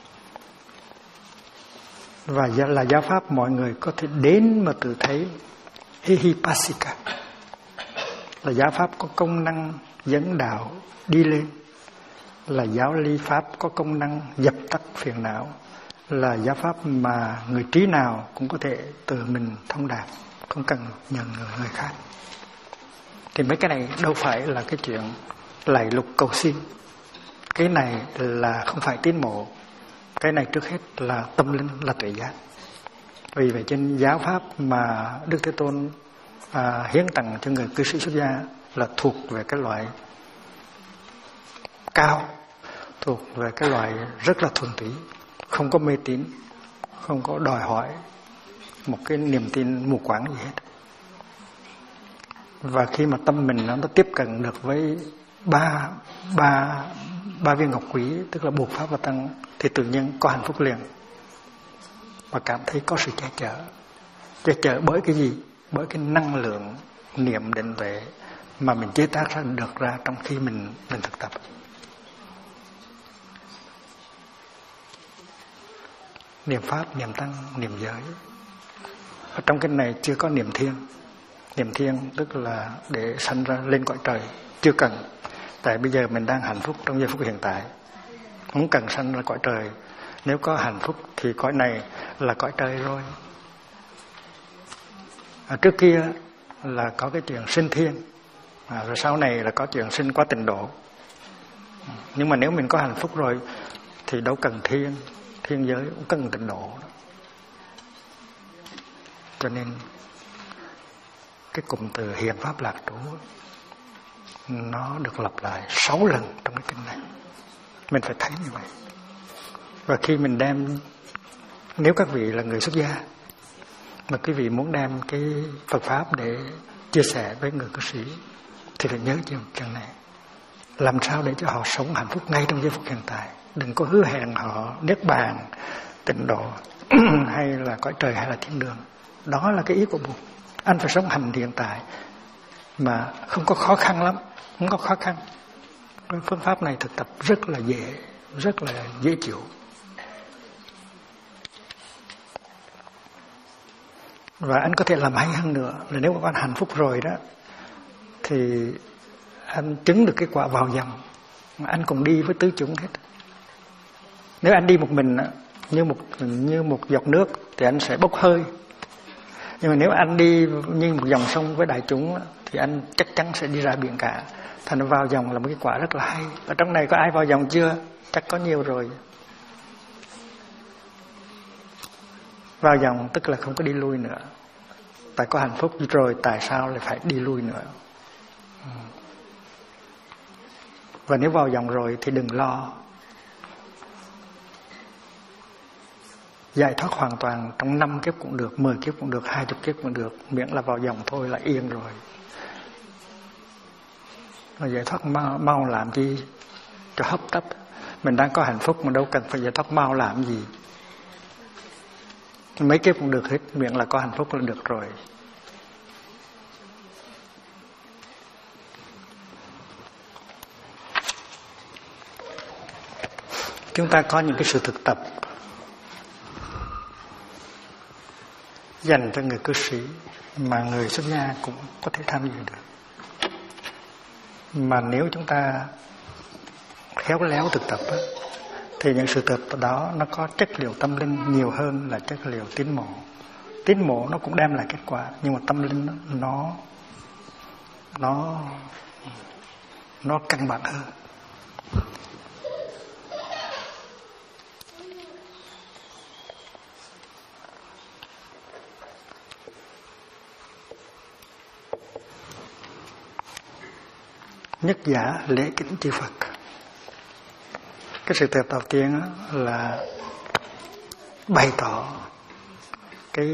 và là giáo pháp mọi người có thể đến mà tự thấy. Ehipassika là giáo pháp có công năng dẫn đạo đi lên, là giáo lý pháp có công năng dập tắt phiền não, là giáo pháp mà người trí nào cũng có thể tự mình thông đạt, không cần nhờ người khác. Thì mấy cái này đâu phải là cái chuyện lạy lục cầu xin. Cái này là không phải tín mộ. Cái này trước hết là tâm linh, là tuệ giác. Vì vậy trên giáo pháp mà Đức Thế Tôn hiến tặng cho người cư sĩ xuất gia là thuộc về cái loại cao, thuộc về cái loại rất là thuần túy, không có mê tín, không có đòi hỏi một cái niềm tin mù quáng gì hết. Và khi mà tâm mình nó tiếp cận được với ba viên ngọc quý, tức là Bụt, Pháp và Tăng, thì tự nhiên có hạnh phúc liền và cảm thấy có sự che chở bởi cái gì? Bởi cái năng lượng niệm định tuệ mà mình chế tác ra được ra trong khi mình thực tập. Niệm pháp, niệm tăng, niệm giới. Ở trong cái này chưa có niệm thiên. Niệm thiên tức là để sanh ra lên cõi trời, chưa cần. Tại bây giờ mình đang hạnh phúc trong giây phút hiện tại, không cần sanh ra cõi trời. Nếu có hạnh phúc thì cõi này là cõi trời rồi. Trước kia là có cái chuyện sinh thiên, rồi sau này là có chuyện sinh qua tịnh độ. Nhưng mà nếu mình có hạnh phúc rồi thì đâu cần thiên giới, cũng cần tịnh độ. Cho nên cái cụm từ hiện pháp lạc trú nó được lặp lại 6 lần trong cái kinh này. Mình phải thấy như vậy. Và khi mình đem, nếu các vị là người xuất gia mà quý vị muốn đem cái Phật pháp để chia sẻ với người cư sĩ thì phải nhớ chuyện này. Làm sao để cho họ sống hạnh phúc ngay trong giây phút hiện tại. Đừng có hứa hẹn họ niết bàn, tịnh độ hay là cõi trời hay là thiên đường. Đó là cái ý của Bụt. Anh phải sống hành hiện tại mà không có khó khăn lắm, không có khó khăn. Cái phương pháp này thực tập rất là dễ chịu. Và anh có thể làm hay hơn nữa là nếu mà anh hạnh phúc rồi đó thì anh chứng được cái quả vào dòng. Anh cùng đi với tứ chúng hết. Nếu anh đi một mình như một giọt nước thì anh sẽ bốc hơi. Nhưng mà nếu anh đi như một dòng sông với đại chúng thì anh chắc chắn sẽ đi ra biển cả. Thành ra vào dòng là một cái quả rất là hay. Ở trong này có ai vào dòng chưa? Chắc có nhiều rồi. Vào dòng tức là không có đi lui nữa. Tại có hạnh phúc rồi tại sao lại phải đi lui nữa? Và nếu vào dòng rồi thì đừng lo. Giải thoát hoàn toàn trong 5 kiếp cũng được, 10 kiếp cũng được, 20 kiếp cũng được. Miễn là vào dòng thôi là yên rồi. Mà giải thoát mau làm chi cho hấp tấp. Mình đang có hạnh phúc mà đâu cần phải giải thoát mau làm gì. Mấy kiếp cũng được hết, miễn là có hạnh phúc là được rồi. Chúng ta có những cái sự thực tập dành cho người cư sĩ mà người xuất gia cũng có thể tham dự được. Mà nếu chúng ta khéo léo thực tập á, thì những sự thực tập đó nó có chất liệu tâm linh nhiều hơn là chất liệu tín mộ. Tín mộ nó cũng đem lại kết quả, nhưng mà tâm linh nó căn bản hơn. Nhất giả lễ kính chư Phật. Cái sự thực tập đầu tiên là bày tỏ cái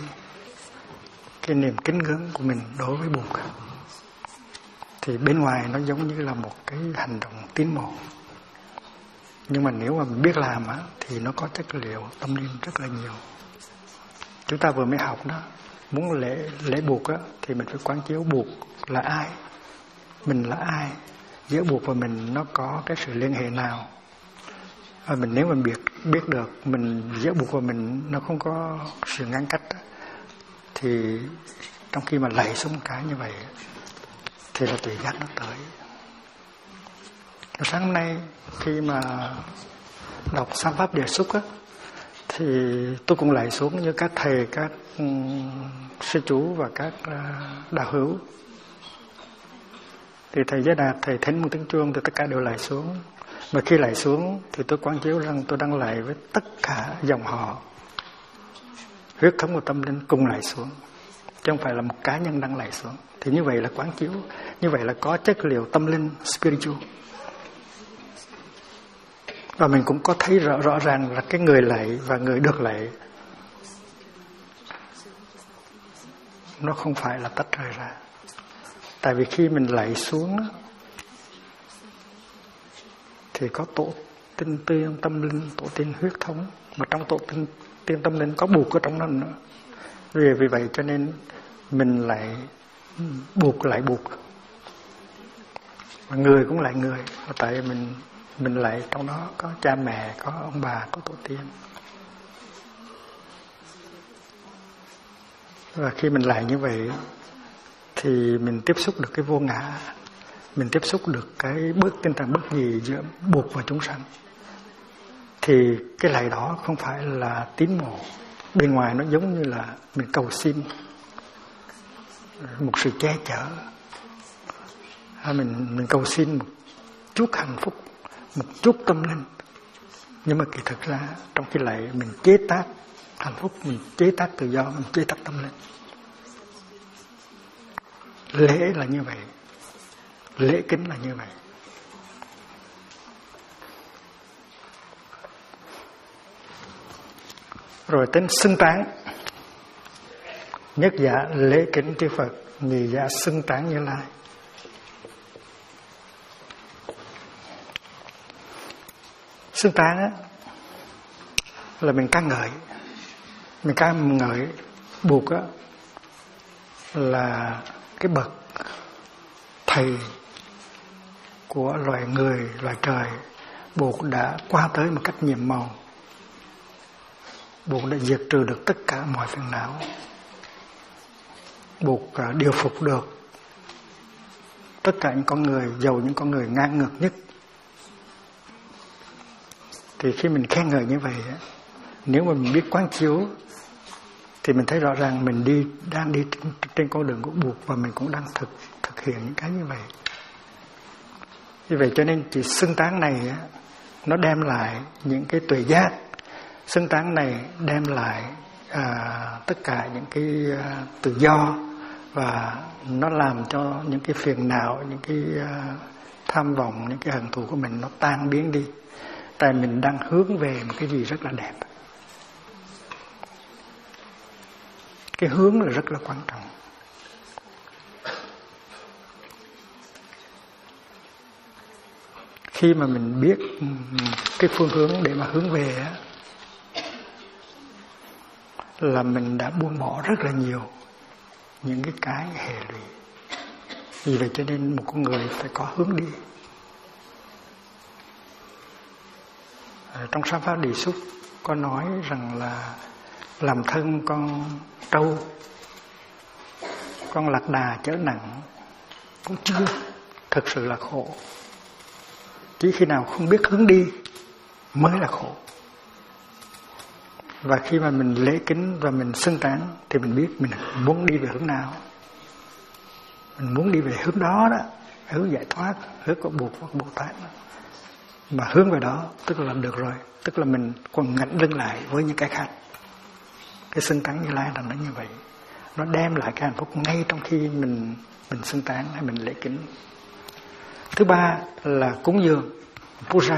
niềm kính ngưỡng của mình đối với Bụt. Thì bên ngoài nó giống như là một cái hành động tín mộ. Nhưng mà nếu mà mình biết làm á, thì nó có chất liệu tâm linh rất là nhiều. Chúng ta vừa mới học đó, muốn lễ Bụt á, thì mình phải quán chiếu Bụt là ai, mình là ai, giữa Bụt và mình nó có cái sự liên hệ nào. Mình nếu mình biết được mình giữa Bụt và mình nó không có sự ngăn cách đó, thì trong khi mà lạy xuống cái như vậy thì là tuệ giác nó tới. Sáng hôm nay khi mà đọc Sám Pháp Đề Xúc á, thì tôi cũng lạy xuống như các thầy, các sư chú và các đạo hữu. Thì thầy Giới Đạt, thầy Thánh Môn Tiếng Chuông thì tất cả đều lạy xuống. Mà khi lạy xuống thì tôi quán chiếu rằng tôi đang lạy với tất cả dòng họ huyết thống của tâm linh cùng lạy xuống, chứ không phải là một cá nhân đang lạy xuống. Thì như vậy là quán chiếu, như vậy là có chất liệu tâm linh spiritual. Và mình cũng có thấy rõ ràng là cái người lạy và người được lạy nó không phải là tách rời ra. Tại vì khi mình lạy xuống thì có tổ tiên tâm linh, tổ tiên huyết thống, mà trong tổ tiên tâm linh có Bụt ở trong đó nữa. Vì vậy cho nên mình lại Bụt. Mà người cũng lại người, tại mình lại trong đó có cha mẹ, có ông bà, có tổ tiên. Và khi mình lại như vậy thì mình tiếp xúc được cái vô ngã, mình tiếp xúc được cái tinh thần bất nhị giữa buộc và chúng sanh. Thì cái lạy đó không phải là tín mộ. Bên ngoài nó giống như là mình cầu xin một sự che chở, mình cầu xin một chút hạnh phúc, một chút tâm linh. Nhưng mà kỳ thực ra trong cái lạy mình chế tác hạnh phúc, mình chế tác tự do, mình chế tác tâm linh. Lễ là như vậy, lễ kính là như vậy. Rồi đến xưng tán. Nhất giả lễ kính chư Phật, nhị giả xưng tán Như Lai. Xưng tán á là mình ca ngợi. Mình ca ngợi buộc á là cái bậc thầy của loài người, loài trời. Buộc đã qua tới một cách nhiệm màu. Buộc đã diệt trừ được tất cả mọi phiền não. Buộc điều phục được tất cả những con người, dầu những con người ngang ngược nhất. Thì khi mình khen ngợi như vậy, nếu mà mình biết quán chiếu thì mình thấy rõ ràng mình đang đi trên con đường của buộc, và mình cũng đang thực hiện những cái như vậy. Như vậy cho nên chỉ xưng tán này nó đem lại những cái tuệ giác. Xưng tán này đem lại tất cả những cái tự do, và nó làm cho những cái phiền não, những cái tham vọng, những cái hận thù của mình nó tan biến đi. Tại mình đang hướng về một cái gì rất là đẹp. Cái hướng là rất là quan trọng. Khi mà mình biết cái phương hướng để mà hướng về á, là mình đã buông bỏ rất là nhiều những cái hệ lụy. Vì vậy cho nên một con người phải có hướng đi. Trong Sa Pháp Địa Xúc có nói rằng là làm thân con trâu, con lạc đà chở nặng cũng chưa thực sự là khổ. Chỉ khi nào không biết hướng đi mới là khổ. Và khi mà mình lễ kính và mình xưng tán thì mình biết mình muốn đi về hướng nào. Mình muốn đi về hướng đó đó, hướng giải thoát, hướng của Bồ Tát. Mà hướng về đó tức là được rồi, tức là mình còn ngạnh lưng lại với những cái khác. Cái xưng tán Như Lai là nó như vậy. Nó đem lại cái hạnh phúc ngay trong khi mình xưng tán hay mình lễ kính. Thứ ba là cúng dường, puja.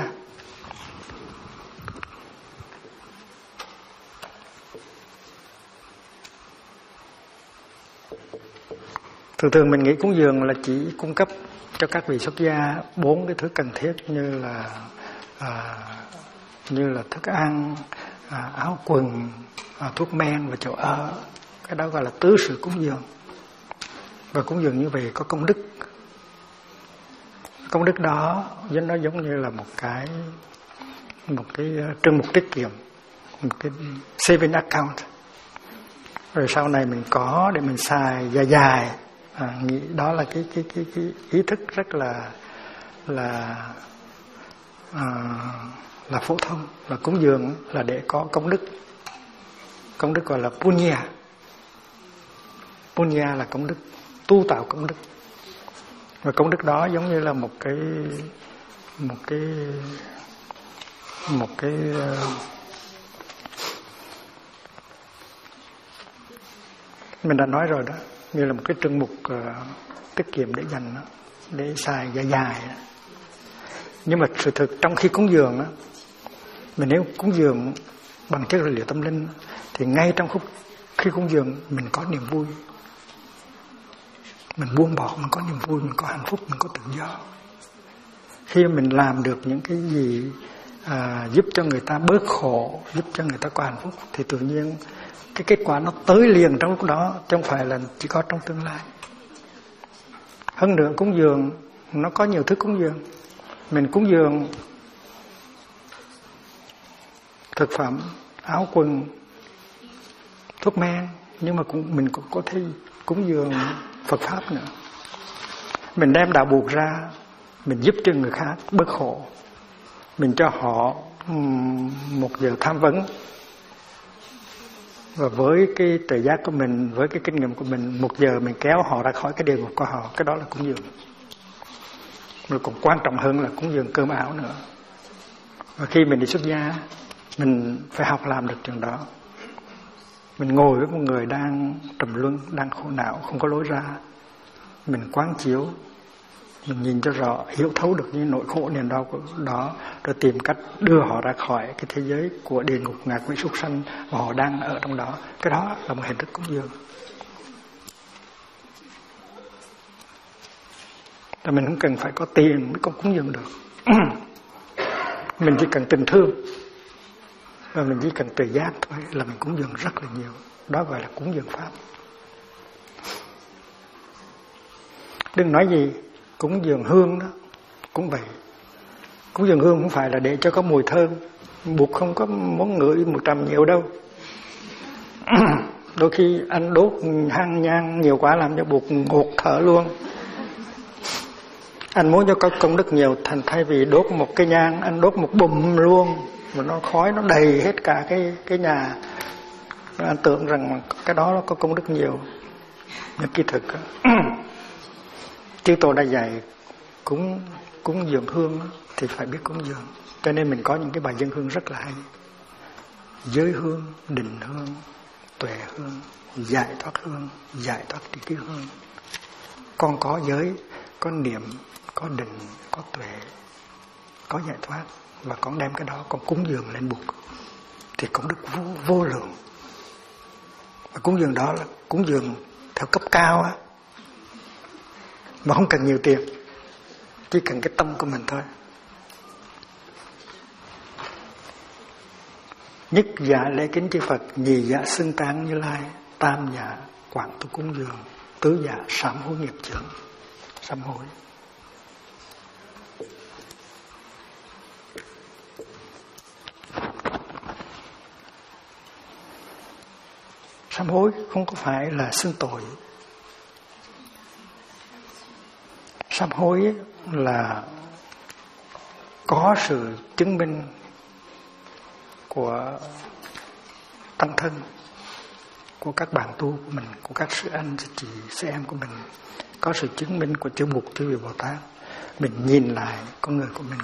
Thường mình nghĩ cúng dường là chỉ cung cấp cho các vị xuất gia 4 cái thứ cần thiết như là thức ăn, áo quần, thuốc men và chỗ ở. Cái đó gọi là tứ sự cúng dường. Và cúng dường như vậy có công đức. Công đức đó nó giống như là một cái trương mục tiết kiệm, một cái saving account. Rồi sau này mình có để mình xài dài. Nghĩ đó là cái ý thức rất là phổ thông. Và cúng dường là để có công đức. Công đức gọi là punya. Punya là công đức, tu tạo công đức. Và công đức đó giống như là một cái mình đã nói rồi đó, như là một cái trương mục tiết kiệm để dành đó, để xài dài đó. Nhưng mà sự thực trong khi cúng dường đó, mình nếu cúng dường bằng chất liệu tâm linh thì ngay trong khi cúng dường mình có niềm vui, mình buông bỏ, mình có niềm vui, mình có hạnh phúc, mình có tự do. Khi mình làm được những cái gì giúp cho người ta bớt khổ, giúp cho người ta có hạnh phúc thì tự nhiên cái kết quả nó tới liền trong lúc đó, chứ không phải là chỉ có trong tương lai. Hơn nữa cúng dường nó có nhiều thứ cúng dường. Mình cúng dường thực phẩm, áo quần, thuốc men, nhưng mà mình cũng có thể cúng dường Phật Pháp nữa. Mình đem đạo buộc ra, mình giúp cho người khác bớt khổ, mình cho họ 1 giờ tham vấn, và với cái tự giác của mình, với cái kinh nghiệm của mình, 1 giờ mình kéo họ ra khỏi cái địa ngục của họ. Cái đó là cúng dường. Rồi còn quan trọng hơn là cúng dường cơm áo nữa. Và khi mình đi xuất gia, mình phải học làm được chuyện đó. Mình ngồi với một người đang trầm luân, đang khổ não, không có lối ra, mình quán chiếu, mình nhìn cho rõ, hiểu thấu được những nỗi khổ niềm đau của đó, rồi tìm cách đưa họ ra khỏi cái thế giới của địa ngục, ngạ quỷ, súc sanh mà họ đang ở trong đó. Cái đó là một hình thức cúng dường. Thì mình không cần phải có tiền mới có cúng dường được. Mình chỉ cần tình thương và mình chỉ cần tự giác thôi là mình cúng dường rất là nhiều. Đó gọi là cúng dường Pháp. Đừng nói gì cúng dường hương đó cũng vậy. Cúng dường hương không phải là để cho có mùi thơm, buộc không có món ngửi 100 nhiều đâu. Đôi khi anh đốt hăng nhang nhiều quá làm cho buộc ngột thở luôn. Anh muốn cho có công đức nhiều, thành thay vì đốt một cái nhang, anh đốt một bùm luôn, mà nó khói nó đầy hết cả cái nhà. Anh tưởng rằng cái đó nó có công đức nhiều. Nhưng kỳ thực Chư Tổ đã dạy cúng dường hương thì phải biết cúng dường. Cho nên mình có những cái bài dân hương rất là hay. Giới hương, định hương, tuệ hương, giải thoát hương, giải thoát tri kiến hương. Con có giới, có niệm, có định, có tuệ, có giải thoát, và con đem cái đó con cúng dường lên Bụt thì công đức vô lượng. Và cúng dường đó là cúng dường theo cấp cao á, mà không cần nhiều tiền, chỉ cần cái tâm của mình thôi. Nhất dạ lễ kính chư Phật, nhì dạ xưng tán Như Lai, tam dạ quảng tu cúng dường, tứ dạ sám hối nghiệp chướng. Sám hối. Sám hối không có phải là xưng tội. Sám hối là có sự chứng minh của tăng thân, của các bạn tu của mình, của các sư anh, sư chị, sư em của mình. Có sự chứng minh của chư Bụt, chư Vị Bồ Tát. Mình nhìn lại con người của mình.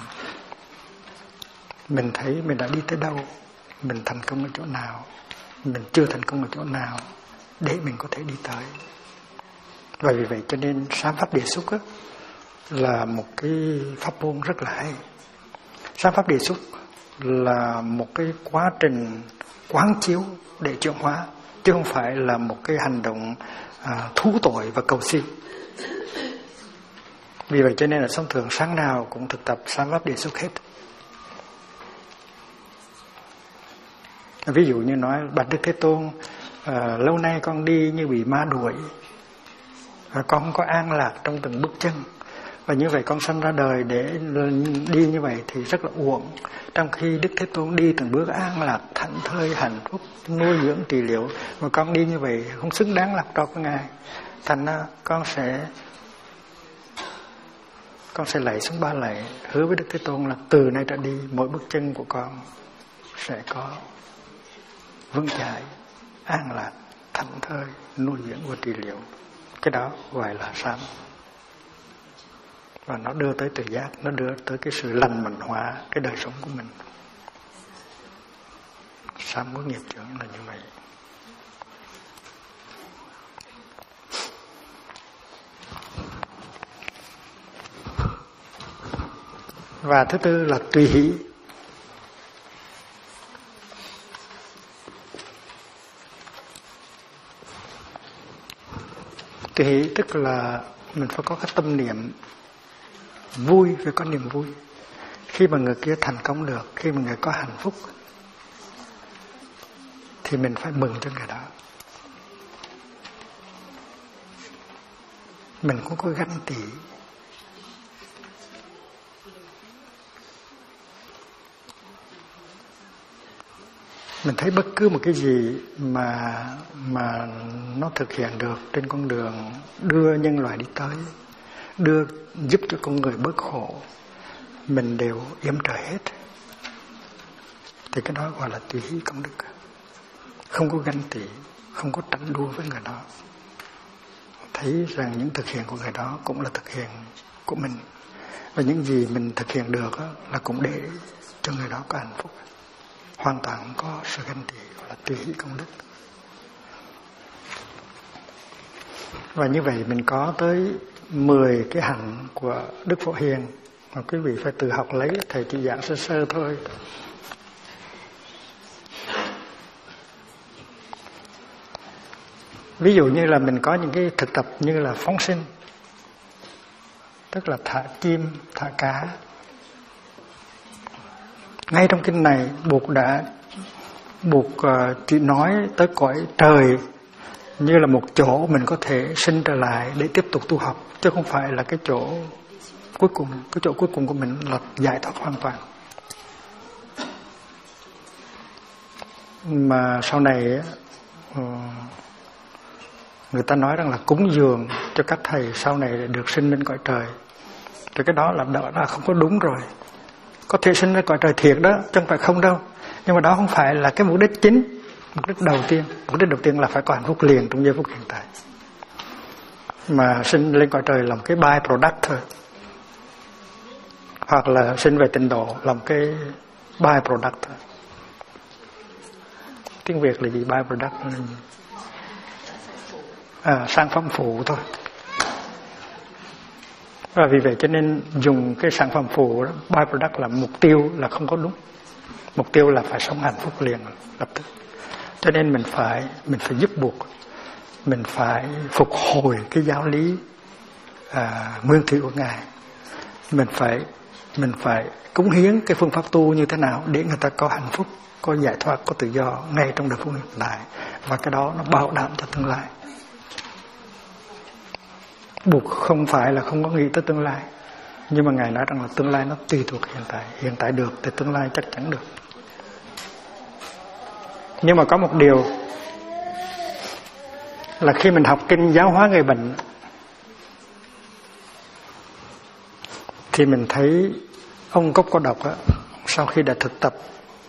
Mình thấy mình đã đi tới đâu, mình thành công ở chỗ nào, mình chưa thành công ở chỗ nào, để mình có thể đi tới. Và vì vậy cho nên sám pháp đề xuất là một cái pháp môn rất là hay. Sám pháp đề xuất là một cái quá trình quán chiếu để chuyển hóa, chứ không phải là một cái hành động thú tội và cầu xin. Vì vậy cho nên là Song Thượng sáng nào cũng thực tập sám pháp đề xuất hết. Ví dụ như nói bạch Đức Thế Tôn, lâu nay con đi như bị ma đuổi, và con không có an lạc trong từng bước chân, và như vậy con sanh ra đời để đi như vậy thì rất là uổng. Trong khi Đức Thế Tôn đi từng bước an lạc, thảnh thơi, hạnh phúc, nuôi dưỡng, trị liệu, mà con đi như vậy không xứng đáng lạc trò của Ngài. Thành ra con sẽ lạy xuống 3 lạy, hứa với Đức Thế Tôn là từ nay trở đi mỗi bước chân của con sẽ có vững chãi, an lạc, thảnh thơi, nuôi dưỡng và trị liệu. Cái đó gọi là sám. Và nó đưa tới tự giác, nó đưa tới cái sự lành mạnh hóa cái đời sống của mình. Sám hối nghiệp chướng là như vậy. Và thứ tư là tùy hỷ. Tùy hỷ tức là mình phải có cái tâm niệm vui, phải có niềm vui. Khi mà người kia thành công được, khi mà người có hạnh phúc, thì mình phải mừng cho người đó. Mình cũng có ganh tị, Mình thấy bất cứ một cái gì mà nó thực hiện được trên con đường đưa nhân loại đi tới, giúp cho con người bớt khổ, mình đều yểm trợ hết. Thì cái đó gọi là tùy hỷ công đức. Không có ganh tị, không có tranh đua với người đó. Thấy rằng những thực hiện của người đó cũng là thực hiện của mình. Và những gì mình thực hiện được là cũng để cho người đó có hạnh phúc. Hoàn toàn không có sự ganh tị, gọi là tùy hỷ công đức. Và như vậy mình có tới 10 cái hạnh của Đức Phổ Hiền mà quý vị phải tự học lấy, thầy chỉ giảng sơ sơ thôi. Ví dụ như là mình có những cái thực tập như là phóng sinh, tức là thả chim, thả cá. Ngay trong kinh này buộc chỉ nói tới cõi trời như là một chỗ mình có thể sinh trở lại để tiếp tục tu học, chứ không phải là cái chỗ cuối cùng. Cái chỗ cuối cùng của mình là giải thoát hoàn toàn. Mà sau này người ta nói rằng là cúng dường cho các thầy sau này để được sinh lên cõi trời. Thì cái đó là không có đúng rồi. Có thể sinh ra cõi trời thiệt đó, chứ không phải không đâu. Nhưng mà đó không phải là cái mục đích chính. Mục đích đầu tiên. Mục đích đầu tiên là phải có hạnh phúc liền trong giây phút hiện tại. Mà sinh lên cõi trời làm cái by-product thôi. Hoặc là sinh về tịnh độ làm cái by-product thôi. Tiếng Việt là gì? By-product là gì? Sản phẩm phụ thôi. Và vì vậy cho nên dùng cái sản phẩm phụ đó, by-product là mục tiêu là không có đúng. Mục tiêu là phải sống hạnh phúc liền lập tức. Cho nên mình phải giúp buộc, mình phải phục hồi cái giáo lý nguyên thủy của Ngài. Mình phải cống hiến cái phương pháp tu như thế nào để người ta có hạnh phúc, có giải thoát, có tự do ngay trong đời phút hiện tại. Và cái đó nó bảo đảm cho tương lai. Buộc không phải là không có nghĩ tới tương lai, nhưng mà Ngài nói rằng là tương lai nó tùy thuộc hiện tại được thì tương lai chắc chắn được. Nhưng mà có một điều là khi mình học kinh giáo hóa người bệnh thì mình thấy ông Cốc Cô Độc sau khi đã thực tập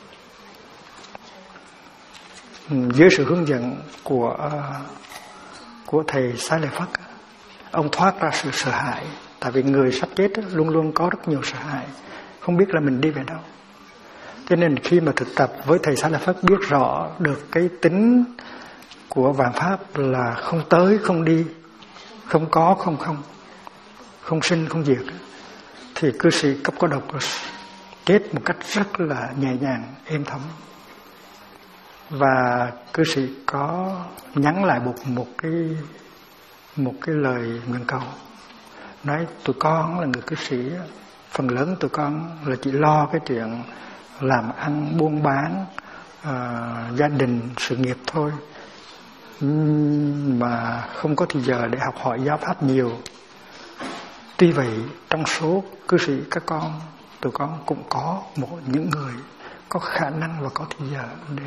dưới sự hướng dẫn của thầy Xá Lợi Phất, ông thoát ra sự sợ hãi. Tại vì người sắp chết luôn luôn có rất nhiều sợ hãi, không biết là mình đi về đâu. Cho nên khi mà thực tập với thầy Xá Lợi Phất biết rõ được cái tính của vạn pháp là không tới không đi, không có không không, không sinh không diệt, thì cư sĩ Cốc Cô Độc chết một cách rất là nhẹ nhàng, êm thấm. Và cư sĩ có nhắn lại một cái lời nguyện cầu, nói tụi con là người cư sĩ, phần lớn tụi con là chỉ lo cái chuyện làm ăn buôn bán, gia đình sự nghiệp thôi, mà không có thời giờ để học hỏi giáo pháp nhiều. Tuy vậy trong số cư sĩ các con, tụi con cũng có những người có khả năng và có thời giờ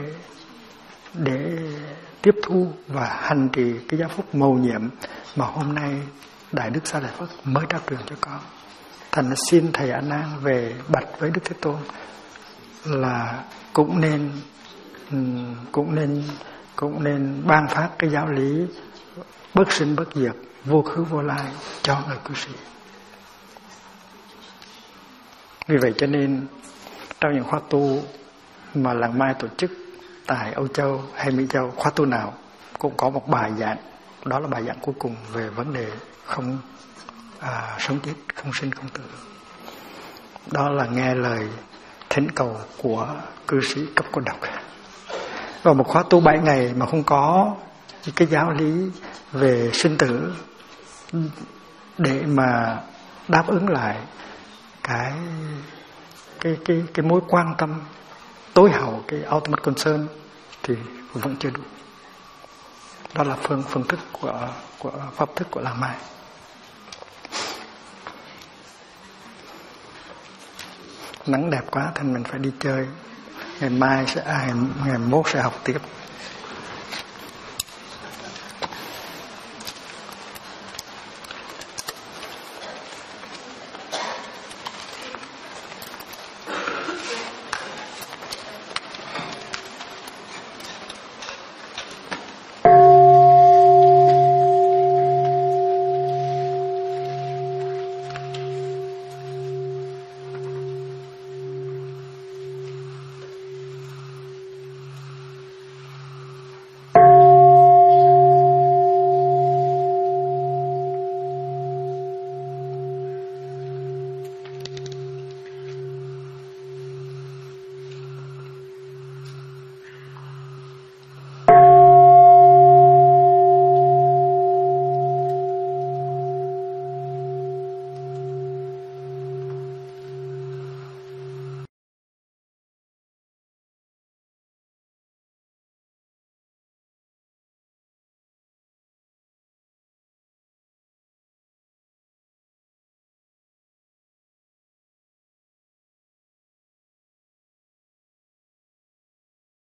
để tiếp thu và hành trì cái giáo pháp mầu nhiệm mà hôm nay Đại Đức Xá Lợi Phất mới trao truyền cho con. Thành ra xin thầy A Nan về bạch với Đức Thế Tôn là cũng nên ban phát cái giáo lý bất sinh bất diệt, vô khứ vô lai cho người cư sĩ. Vì vậy cho nên trong những khóa tu mà Làng Mai tổ chức tại Âu Châu hay Mỹ Châu, khóa tu nào cũng có một bài giảng, đó là bài giảng cuối cùng về vấn đề không sống chết, không sinh không tử. Đó là nghe lời thỉnh cầu của cư sĩ Cốc Cô Độc. Và một khóa tu 7 ngày mà không có cái giáo lý về sinh tử để mà đáp ứng lại cái mối quan tâm tối hậu, cái ultimate concern thì vẫn chưa đủ. Đó là phương thức của pháp thức của Làng Mai. Nắng đẹp quá thành mình phải đi chơi. ngày mốt sẽ học tiếp.